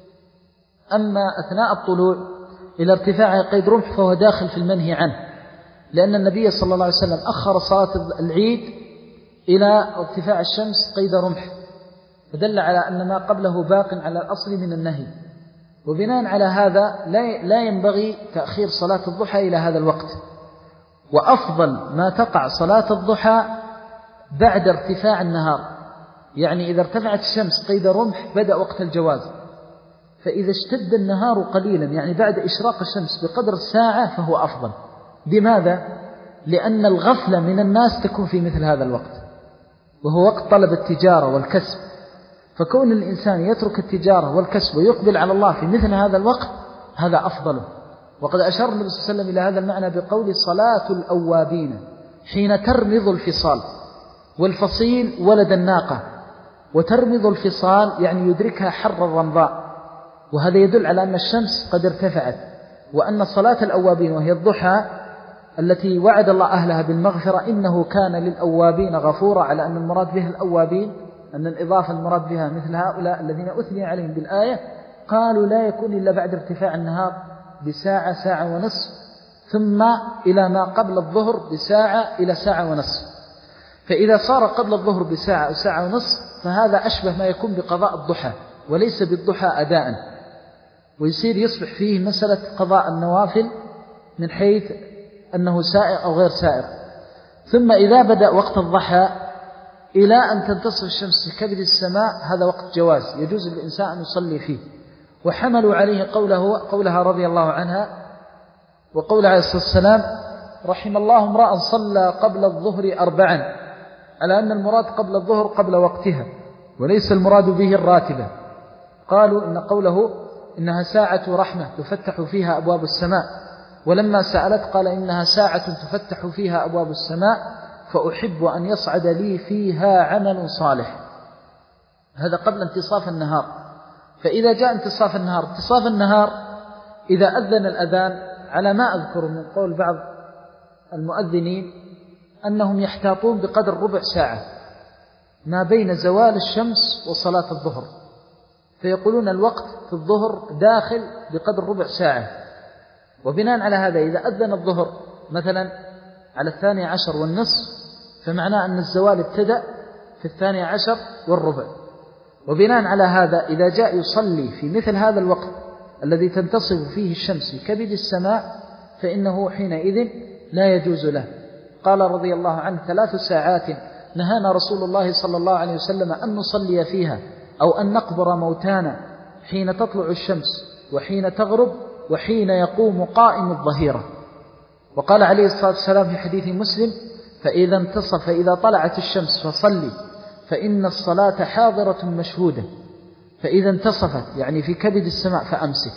أما أثناء الطلوع إلى ارتفاع قيد رمح فهو داخل في المنهي عنه، لأن النبي صلى الله عليه وسلم أخر صلاة العيد إلى ارتفاع الشمس قيد رمح، فدل على أن ما قبله باق على الأصل من النهي. وبناء على هذا لا ينبغي تأخير صلاة الضحى إلى هذا الوقت، وأفضل ما تقع صلاة الضحى بعد ارتفاع النهار، يعني إذا ارتفعت الشمس قيد رمح بدأ وقت الجواز، فإذا اشتد النهار قليلا يعني بعد إشراق الشمس بقدر الساعة فهو أفضل. بماذا؟ لأن الغفلة من الناس تكون في مثل هذا الوقت، وهو وقت طلب التجارة والكسب، فكون الإنسان يترك التجارة والكسب ويقبل على الله في مثل هذا الوقت هذا أفضله. وقد أشار النبي صلى الله عليه وسلم إلى هذا المعنى بقول صلاة الأوابين حين ترمض الفصال، والفصيل ولد الناقة، وترمض الفصال يعني يدركها حر الرمضاء، وهذا يدل على أن الشمس قد ارتفعت، وأن صلاة الأوابين وهي الضحى التي وعد الله أهلها بالمغفرة إنه كان للأوابين غفورا، على أن المراد بها الأوابين، أن الإضافة المراد بها مثل هؤلاء الذين أثني عليهم بالآية، قالوا لا يكون إلا بعد ارتفاع النهار بساعة ساعة ونصف، ثم إلى ما قبل الظهر بساعة إلى ساعة ونصف. فإذا صار قبل الظهر بساعة أو ساعة ونصف فهذا أشبه ما يكون بقضاء الضحى وليس بالضحى أداء، ويصير يصبح فيه مسألة قضاء النوافل من حيث أنه سائر أو غير سائر. ثم إذا بدأ وقت الضحى إلى أن تنتصف الشمس في كبد السماء هذا وقت جواز، يجوز للإنسان أن يصلي فيه. وحملوا عليه قوله قولها رضي الله عنها وقولها عليه الصلاة والسلام رحم الله امرأ صلى قبل الظهر أربعا، على أن المراد قبل الظهر قبل وقتها وليس المراد به الراتبة. قالوا إن قوله إنها ساعة رحمة تفتح فيها أبواب السماء، ولما سألت قال إنها ساعة تفتح فيها أبواب السماء فأحب أن يصعد لي فيها عمل صالح. هذا قبل انتصاف النهار. فإذا جاء انتصاف النهار انتصاف النهار إذا أذن الأذان على ما أذكر من قول بعض المؤذنين أنهم يحتاطون بقدر ربع ساعة ما بين زوال الشمس وصلاة الظهر، فيقولون الوقت في الظهر داخل بقدر ربع ساعة. وبناء على هذا إذا أذن الظهر مثلا على الثاني عشر والنصف فمعناه أن الزوال ابتدأ في الثاني عشر والربع. وبناء على هذا إذا جاء يصلي في مثل هذا الوقت الذي تنتصف فيه الشمس في كبد السماء فإنه حينئذ لا يجوز له. قال رضي الله عنه ثلاث ساعات نهانا رسول الله صلى الله عليه وسلم أن نصلي فيها أو أن نقبر موتانا حين تطلع الشمس وحين تغرب وحين يقوم قائم الظهيرة. وقال عليه الصلاة والسلام في حديث مسلم فإذا انتصف فإذا طلعت الشمس فصلي فإن الصلاة حاضرة مشهودة، فإذا انتصفت يعني في كبد السماء فأمسك،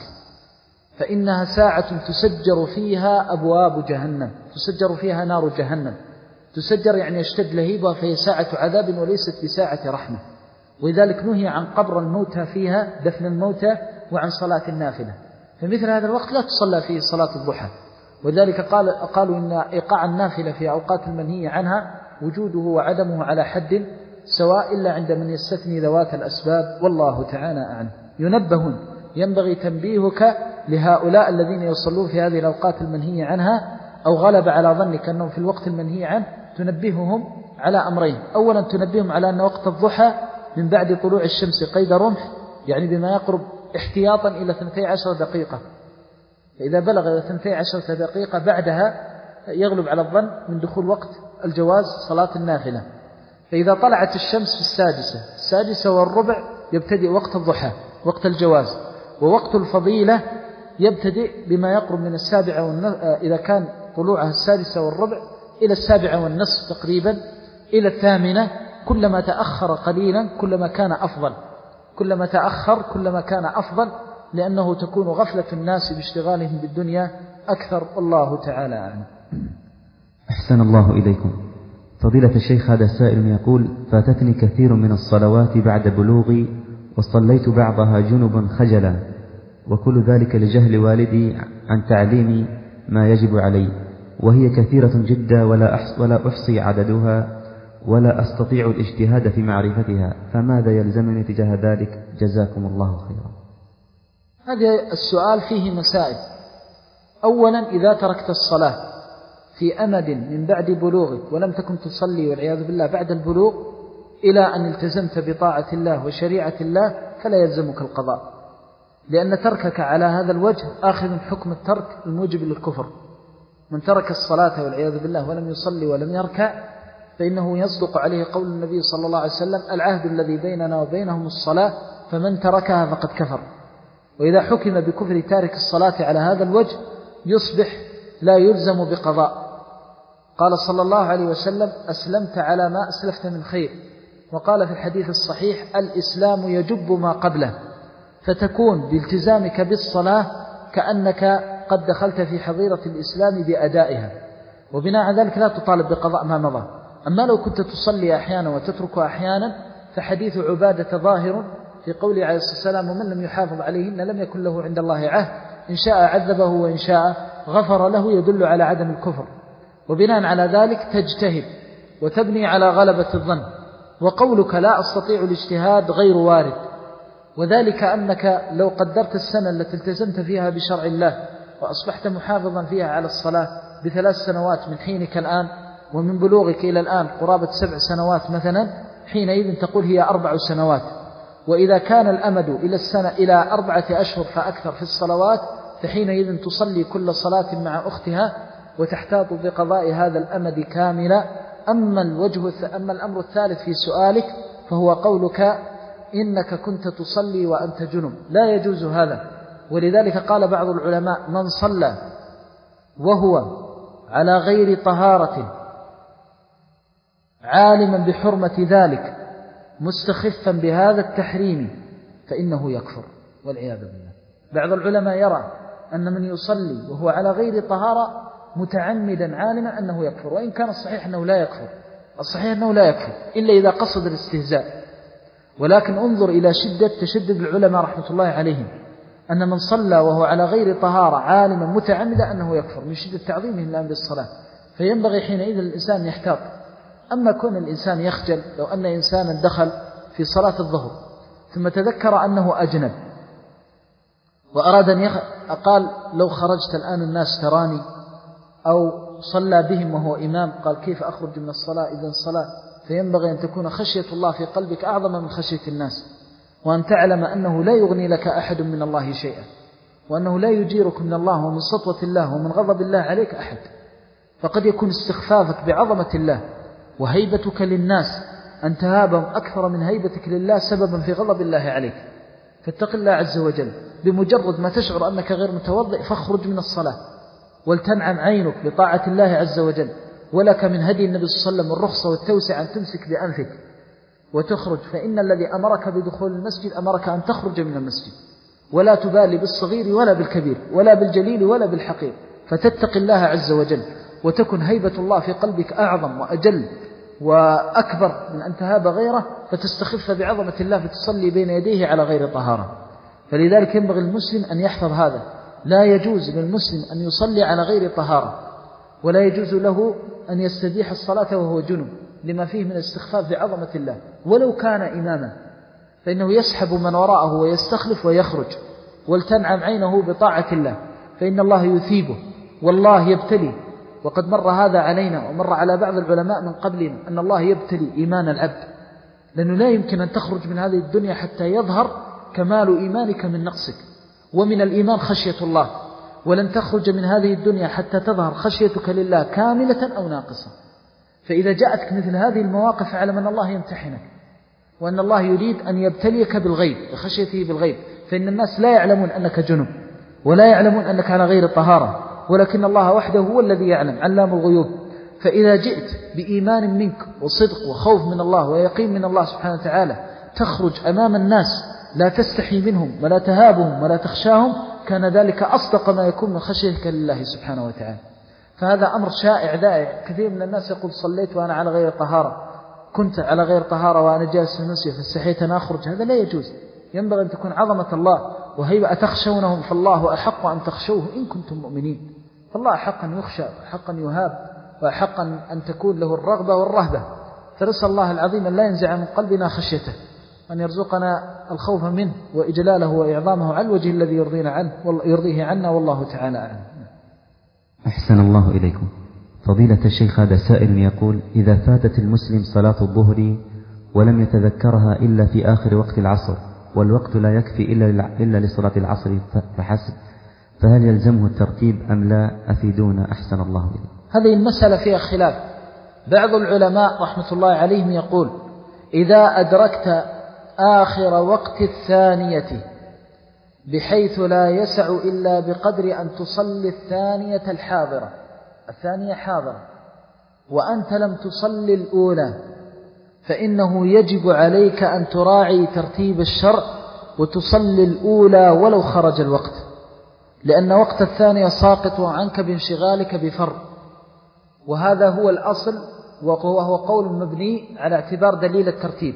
فإنها ساعة تسجر فيها أبواب جهنم، تسجر فيها نار جهنم. تسجر يعني يشتد لهيبها، فهي ساعة عذاب وليست بساعة رحمة. ولذلك نهي عن قبر الموتى فيها، دفن الموتى، وعن صلاة النافلة. فمثل هذا الوقت لا تصلى فيه صلاة الضحى. وذلك قال قالوا إن إيقاع النافلة في أوقات المنهي عنها وجوده وعدمه على حد سواء إلا عند من يستثني ذوات الأسباب، والله تعالى أعلم. ينبهون ينبغي تنبيهك لهؤلاء الذين يصلون في هذه الأوقات المنهي عنها أو غلب على ظنك أنهم في الوقت المنهي عنه، تنبههم على أمرين. أولا تنبههم على أن وقت الضحى من بعد طلوع الشمس قيد رمح، يعني بما يقرب احتياطا إلى اثنتي عشر دقيقة، فإذا بلغ إلى اثنتي عشر دقيقة بعدها يغلب على الظن من دخول وقت الجواز صلاة النافلة. فإذا طلعت الشمس في السادسة السادسة والربع يبتدئ وقت الضحى وقت الجواز، ووقت الفضيلة يبتدئ بما يقرب من السابعة والنصف، إذا كان طلوعها السادسة والربع إلى السابعة والنصف تقريبا إلى الثامنة. كلما تأخر قليلا كلما كان أفضل، كلما تأخر كلما كان أفضل، لأنه تكون غفلة الناس باشتغالهم بالدنيا أكثر. الله تعالى أعلم. أحسن الله إليكم. فضيلة الشيخ، هذا سائل يقول: فاتتني كثير من الصلوات بعد بلوغي وصليت بعضها جنبا خجلا، وكل ذلك لجهل والدي عن تعليمي ما يجب علي، وهي كثيرة جدا ولا أحصي عددها ولا أستطيع الاجتهاد في معرفتها، فماذا يلزمني تجاه ذلك؟ جزاكم الله خيرا. هذا السؤال فيه مسائل. أولا إذا تركت الصلاة في أمد من بعد بلوغك ولم تكن تصلي والعياذ بالله بعد البلوغ إلى أن التزمت بطاعة الله وشريعة الله فلا يلزمك القضاء، لأن تركك على هذا الوجه آخذ حكم الترك الموجب للكفر. من ترك الصلاة والعياذ بالله ولم يصلي ولم يركع فإنه يصدق عليه قول النبي صلى الله عليه وسلم: العهد الذي بيننا وبينهم الصلاة فمن تركها فقد كفر. وإذا حكم بكفر تارك الصلاة على هذا الوجه يصبح لا يلزم بقضاء. قال صلى الله عليه وسلم: أسلمت على ما أسلفت من خير. وقال في الحديث الصحيح: الإسلام يجب ما قبله، فتكون بالتزامك بالصلاة كأنك قد دخلت في حظيرة الإسلام بأدائها، وبناء على ذلك لا تطالب بقضاء ما مضى. أما لو كنت تصلي أحيانا وتتركها أحيانا فحديث عبادة ظاهر في قوله عليه الصلاة والسلام: ومن لم يحافظ عليهن لم يكن له عند الله عهد، إن شاء عذبه وإن شاء غفر له، يدل على عدم الكفر. وبناء على ذلك تجتهد وتبني على غلبة الظن. وقولك لا أستطيع الاجتهاد غير وارد، وذلك أنك لو قدرت السنة التي التزمت فيها بشرع الله وأصبحت محافظا فيها على الصلاة بثلاث سنوات من حينك الآن، ومن بلوغك إلى الآن قرابة سبع سنوات مثلا، حينئذ تقول هي أربع سنوات. وإذا كان الأمد إلى السنة إلى أربعة أشهر فأكثر في الصلوات، فحينئذ تصلي كل صلاة مع أختها وتحتاط بقضاء هذا الأمد كاملا. أما الوجه أما الأمر الثالث في سؤالك فهو قولك إنك كنت تصلي وأنت جنب، لا يجوز هذا. ولذلك قال بعض العلماء من صلى وهو على غير طهارة عالما بحرمة ذلك مستخفا بهذا التحريم فإنه يكفر والعياذ بالله. بعض العلماء يرى أن من يصلي وهو على غير طهارة متعمدا عالما أنه يكفر، وإن كان الصحيح أنه لا يكفر، الصحيح أنه لا يكفر إلا إذا قصد الاستهزاء. ولكن انظر إلى شدة تشدد العلماء رحمة الله عليهم، أن من صلى وهو على غير طهارة عالما متعمدا أنه يكفر من شدة تعظيمهم لأمر الصلاة. فينبغي حينئذ الإنسان يحتاط. أما كون الإنسان يخجل، لو أن إنسانا دخل في صلاة الظهر ثم تذكر أنه أجنب وأراد أن يخ... قال لو خرجت الآن الناس تراني، أو صلى بهم وهو إمام قال كيف أخرج من الصلاة إذن الصلاة. فينبغي أن تكون خشية الله في قلبك أعظم من خشية الناس، وأن تعلم أنه لا يغني لك أحد من الله شيئا، وأنه لا يجيرك من الله ومن سطوة الله ومن غضب الله عليك أحد. فقد يكون استخفافك بعظمة الله وهيبتك للناس أن تهابهم أكثر من هيبتك لله سببا في غضب الله عليك. فاتق الله عز وجل. بمجرد ما تشعر أنك غير متوضئ فاخرج من الصلاة، ولتنعم عينك بطاعة الله عز وجل. ولك من هدي النبي صلى الله عليه وسلم الرخصة والتوسع أن تمسك بأنفك وتخرج، فإن الذي أمرك بدخول المسجد أمرك أن تخرج من المسجد، ولا تبالي بالصغير ولا بالكبير ولا بالجليل ولا بالحقير، فتتق الله عز وجل وتكن هيبة الله في قلبك أعظم وأجل وأكبر من أن تهاب غيره، فتستخف بعظمة الله فتصلي بين يديه على غير طهارة. فلذلك ينبغي المسلم أن يحفظ هذا. لا يجوز للمسلم أن يصلي على غير طهارة، ولا يجوز له أن يستبيح الصلاة وهو جنب لما فيه من استخفاف بعظمة الله. ولو كان إماما فإنه يسحب من وراءه ويستخلف ويخرج، ولتنعم عينه بطاعة الله، فإن الله يثيبه والله يبتلي. وقد مر هذا علينا ومر على بعض العلماء من قبلنا أن الله يبتلي إيمان العبد، لأنه لا يمكن أن تخرج من هذه الدنيا حتى يظهر كمال إيمانك من نقصك. ومن الإيمان خشية الله، ولن تخرج من هذه الدنيا حتى تظهر خشيتك لله كاملة أو ناقصة. فإذا جاءتك مثل هذه المواقف فاعلم أن الله يمتحنك، وأن الله يريد أن يبتليك بالغيب بخشيته بالغيب. فإن الناس لا يعلمون أنك جنب ولا يعلمون أنك على غير طهارة، ولكن الله وحده هو الذي يعلم علام الغيوب. فإذا جئت بإيمان منك وصدق وخوف من الله ويقين من الله سبحانه وتعالى تخرج أمام الناس لا تستحي منهم ولا تهابهم ولا تخشاهم، كان ذلك أصدق ما يكون من خشيتك لله سبحانه وتعالى. فهذا أمر شائع دائع. كثير من الناس يقول صليت وأنا على غير طهارة، كنت على غير طهارة وأنا جالس في المسجد فاستحيت أن أخرج. هذا لا يجوز. ينبغي أن تكون عظمة الله وهيبة أتخشونهم فالله أحق أن تخشوه إن كنتم مؤمنين. فالله أحق أن يخشى وأحق أن يهاب وأحق أن تكون له الرغبة والرهبة. فنسأل الله العظيم أن لا ينزع من قلبنا خشيته، أن يرزقنا الخوف منه وإجلاله وإعظامه على الوجه الذي يرضينا عنه يرضيه عنا، والله تعالى أعلم. أحسن الله إليكم. فضيلة الشيخ، هذا سائل يقول: إذا فاتت المسلم صلاة الظهر ولم يتذكرها إلا في آخر وقت العصر، والوقت لا يكفي إلا لصلاة العصر فحسب، فهل يلزمه الترتيب أم لا؟ أفيدونا أحسن الله إليكم. هذه المسألة فيها خلاف. بعض العلماء رحمة الله عليهم يقول: إذا أدركت آخر وقت الثانية بحيث لا يسع إلا بقدر أن تصلي الثانية الحاضرة، الثانية حاضرة وأنت لم تصلي الأولى، فإنه يجب عليك أن تراعي ترتيب الشرع وتصلي الأولى ولو خرج الوقت، لأن وقت الثانية ساقط عنك بانشغالك بفرض. وهذا هو الأصل، وهو قول مبني على اعتبار دليل الترتيب.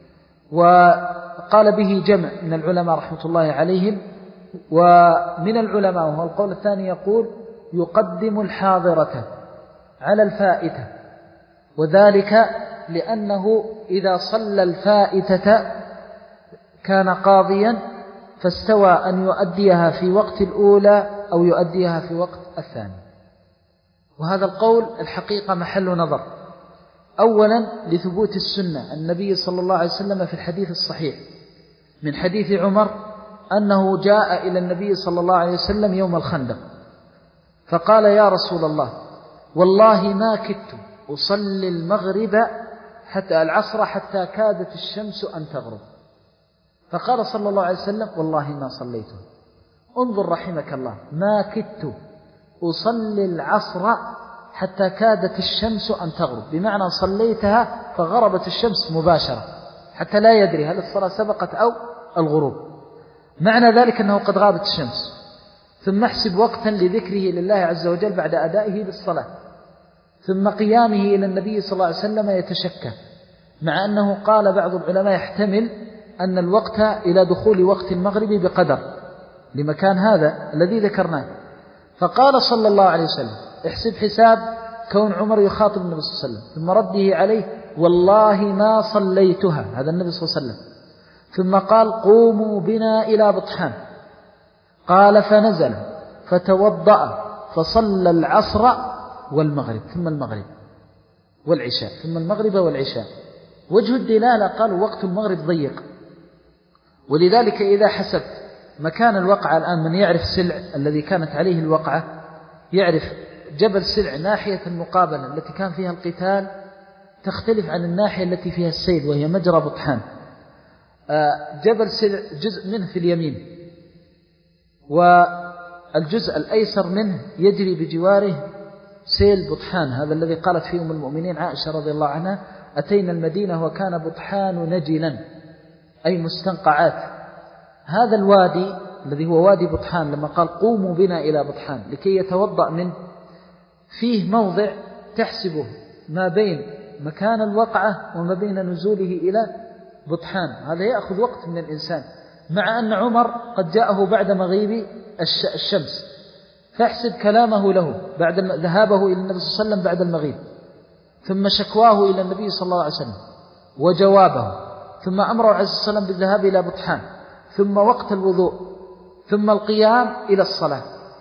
وقال به جمع من العلماء رحمة الله عليهم. ومن العلماء وهو القول الثاني يقول: يقدم الحاضرة على الفائتة، وذلك لأنه إذا صلى الفائتة كان قاضيا فاستوى أن يؤديها في وقت الأولى أو يؤديها في وقت الثاني. وهذا القول الحقيقة محل نظر. أولا لثبوت السنة، النبي صلى الله عليه وسلم في الحديث الصحيح من حديث عمر أنه جاء إلى النبي صلى الله عليه وسلم يوم الخندق فقال: يا رسول الله، والله ما كدت أصلي المغرب حتى العصر حتى كادت الشمس أن تغرب. فقال صلى الله عليه وسلم: والله ما صليته. انظر رحمك الله، ما كدت أصلي العصر حتى كادت الشمس أن تغرب، بمعنى صليتها فغربت الشمس مباشرة حتى لا يدري هل الصلاة سبقت أو الغروب، معنى ذلك أنه قد غابت الشمس. ثم احسب وقتا لذكره لله عز وجل بعد أدائه للصلاة، ثم قيامه إلى النبي صلى الله عليه وسلم يتشكى، مع أنه قال بعض العلماء يحتمل أن الوقت إلى دخول وقت المغرب بقدر لمكان هذا الذي ذكرناه. فقال صلى الله عليه وسلم: احسب حساب كون عمر يخاطب النبي صلى الله عليه وسلم، ثم رده عليه: والله ما صليتها، هذا النبي صلى الله عليه وسلم. ثم قال: قوموا بنا إلى بطحان. قال: فنزل فتوضأ فصلى العصر والمغرب ثم المغرب والعشاء ثم المغرب والعشاء. وجه الدلالة قالوا وقت المغرب ضيق، ولذلك إذا حسبت مكان الوقعة الآن، من يعرف سلع الذي كانت عليه الوقعة يعرف جبل سلع ناحية المقابلة التي كان فيها القتال تختلف عن الناحية التي فيها السيل وهي مجرى بطحان. جبل سلع جزء منه في اليمين، والجزء الأيسر منه يجري بجواره سيل بطحان، هذا الذي قالت فيه أم المؤمنين عائشة رضي الله عنها: أتينا المدينة وكان بطحان نجلا، أي مستنقعات. هذا الوادي الذي هو وادي بطحان لما قال قوموا بنا إلى بطحان لكي يتوضأ منه، فيه موضع تحسبه ما بين مكان الوقعة وما بين نزوله إلى بطحان، هذا يأخذ وقت من الإنسان، مع أن عمر قد جاءه بعد مغيب الشمس، فاحسب كلامه له بعد ذهابه إلى النبي صلى الله عليه وسلم بعد المغيب، ثم شكواه إلى النبي صلى الله عليه وسلم وجوابه، ثم أمره عليه الصلاة والسلام بالذهاب إلى بطحان، ثم وقت الوضوء، ثم القيام إلى الصلاة.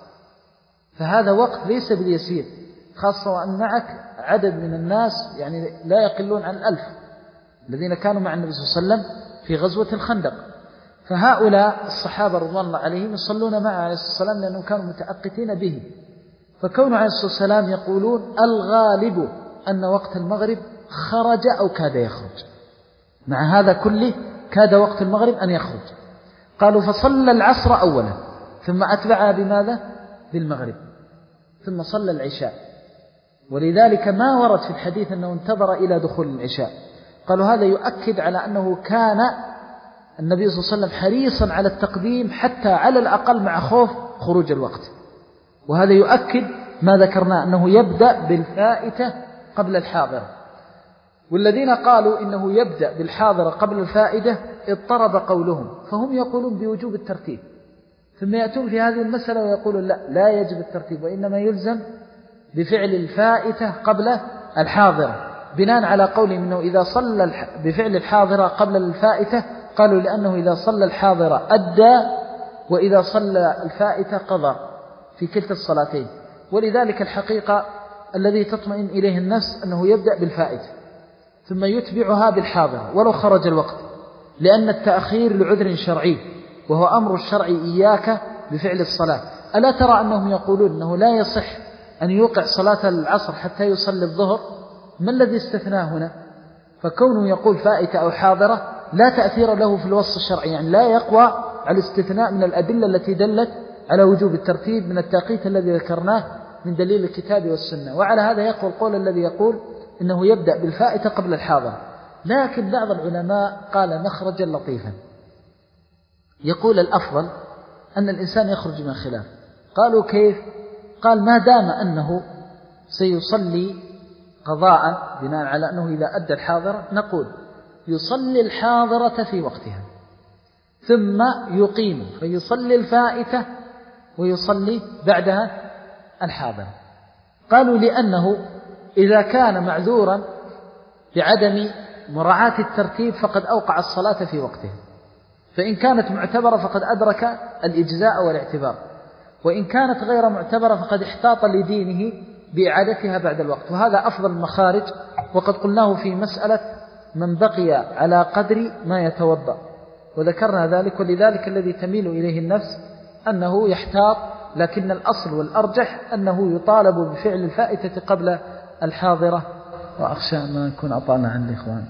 فهذا وقت ليس باليسير، خاصة وأن معك عدد من الناس يعني لا يقلون عن ألف الذين كانوا مع النبي صلى الله عليه وسلم في غزوة الخندق. فهؤلاء الصحابة رضوان الله عليهم يصلون معه عليه الصلاة والسلام لأنهم كانوا متأقتين به، فكونوا عليه الصلاة والسلام يقولون الغالب أن وقت المغرب خرج أو كاد يخرج، مع هذا كله كاد وقت المغرب أن يخرج. قالوا فصلى العصر أولا ثم أتبعها بماذا؟ بالمغرب، ثم صلى العشاء، ولذلك ما ورد في الحديث أنه انتظر إلى دخول العشاء. قالوا هذا يؤكد على أنه كان النبي صلى الله عليه وسلم حريصا على التقديم حتى على الأقل مع خوف خروج الوقت، وهذا يؤكد ما ذكرنا أنه يبدأ بالفائتة قبل الحاضرة. والذين قالوا إنه يبدأ بالحاضرة قبل الفائدة اضطرب قولهم، فهم يقولون بوجوب الترتيب، ثم يأتون في هذه المسألة ويقولون لا لا يجب الترتيب، وإنما يلزم بفعل الفائتة قبل الحاضرة، بناء على قولهم إنه إذا صلى بفعل الحاضرة قبل الفائتة، قالوا لأنه إذا صلى الحاضرة أدى، وإذا صلى الفائتة قضى في كلتا الصلاتين. ولذلك الحقيقة الذي تطمئن إليه النفس أنه يبدأ بالفائتة ثم يتبعها بالحاضرة ولو خرج الوقت، لأن التأخير لعذر شرعي وهو أمر الشرع إياك بفعل الصلاة. ألا ترى أنهم يقولون أنه لا يصح أن يوقع صلاة العصر حتى يصلي الظهر؟ ما الذي استثناه هنا؟ فكونه يقول فائتة أو حاضرة لا تأثير له في الوصف الشرعي، يعني لا يقوى على الاستثناء من الأدلة التي دلت على وجوب الترتيب من التأقيت الذي ذكرناه من دليل الكتاب والسنة. وعلى هذا يقول القول الذي يقول إنه يبدأ بالفائتة قبل الحاضرة. لكن بعض العلماء قال مخرجا لطيفا، يقول الأفضل أن الإنسان يخرج من خلاف. قالوا كيف؟ قال ما دام أنه سيصلي قضاء بناء على أنه إذا أدى الحاضرة، نقول يصلي الحاضرة في وقتها ثم يقيم فيصلي الفائتة ويصلي بعدها الحاضرة. قالوا لأنه إذا كان معذورا بعدم مراعاة الترتيب فقد أوقع الصلاة في وقتها، فإن كانت معتبرة فقد أدرك الإجزاء والاعتبار، وإن كانت غير معتبرة فقد احتاط لدينه بإعادتها بعد الوقت. وهذا أفضل المخارج، وقد قلناه في مسألة من بقي على قدر ما يتوضأ وذكرنا ذلك. ولذلك الذي تميل إليه النفس أنه يحتاط، لكن الأصل والأرجح أنه يطالب بفعل الفائتة قبل الحاضرة. وأخشى أن نكون أطالنا عن الإخوان.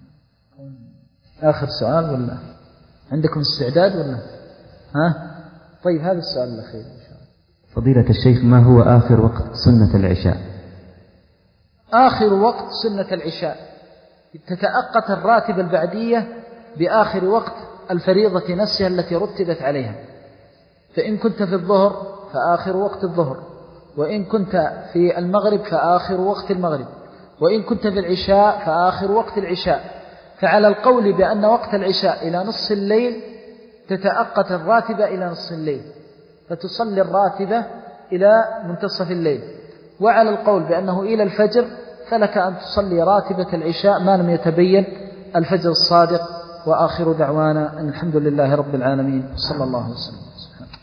آخر سؤال ولا عندكم استعداد ولا ها؟ طيب هذا السؤال الأخير إن شاء الله. فضيلة الشيخ، ما هو آخر وقت سنة العشاء؟ آخر وقت سنة العشاء تتأقت الراتب البعدية بآخر وقت الفريضة نفسها التي رتبت عليها. فإن كنت في الظهر فآخر وقت الظهر، وإن كنت في المغرب فآخر وقت المغرب، وإن كنت في العشاء فآخر وقت العشاء. فعلى القول بأن وقت العشاء إلى نصف الليل تتأقت الراتبة إلى نصف الليل، فتصلي الراتبة إلى منتصف الليل. وعلى القول بأنه إلى الفجر فلك أن تصلي راتبة العشاء ما لم يتبين الفجر الصادق. وآخر دعوانا أن الحمد لله رب العالمين، صلى الله وسلم.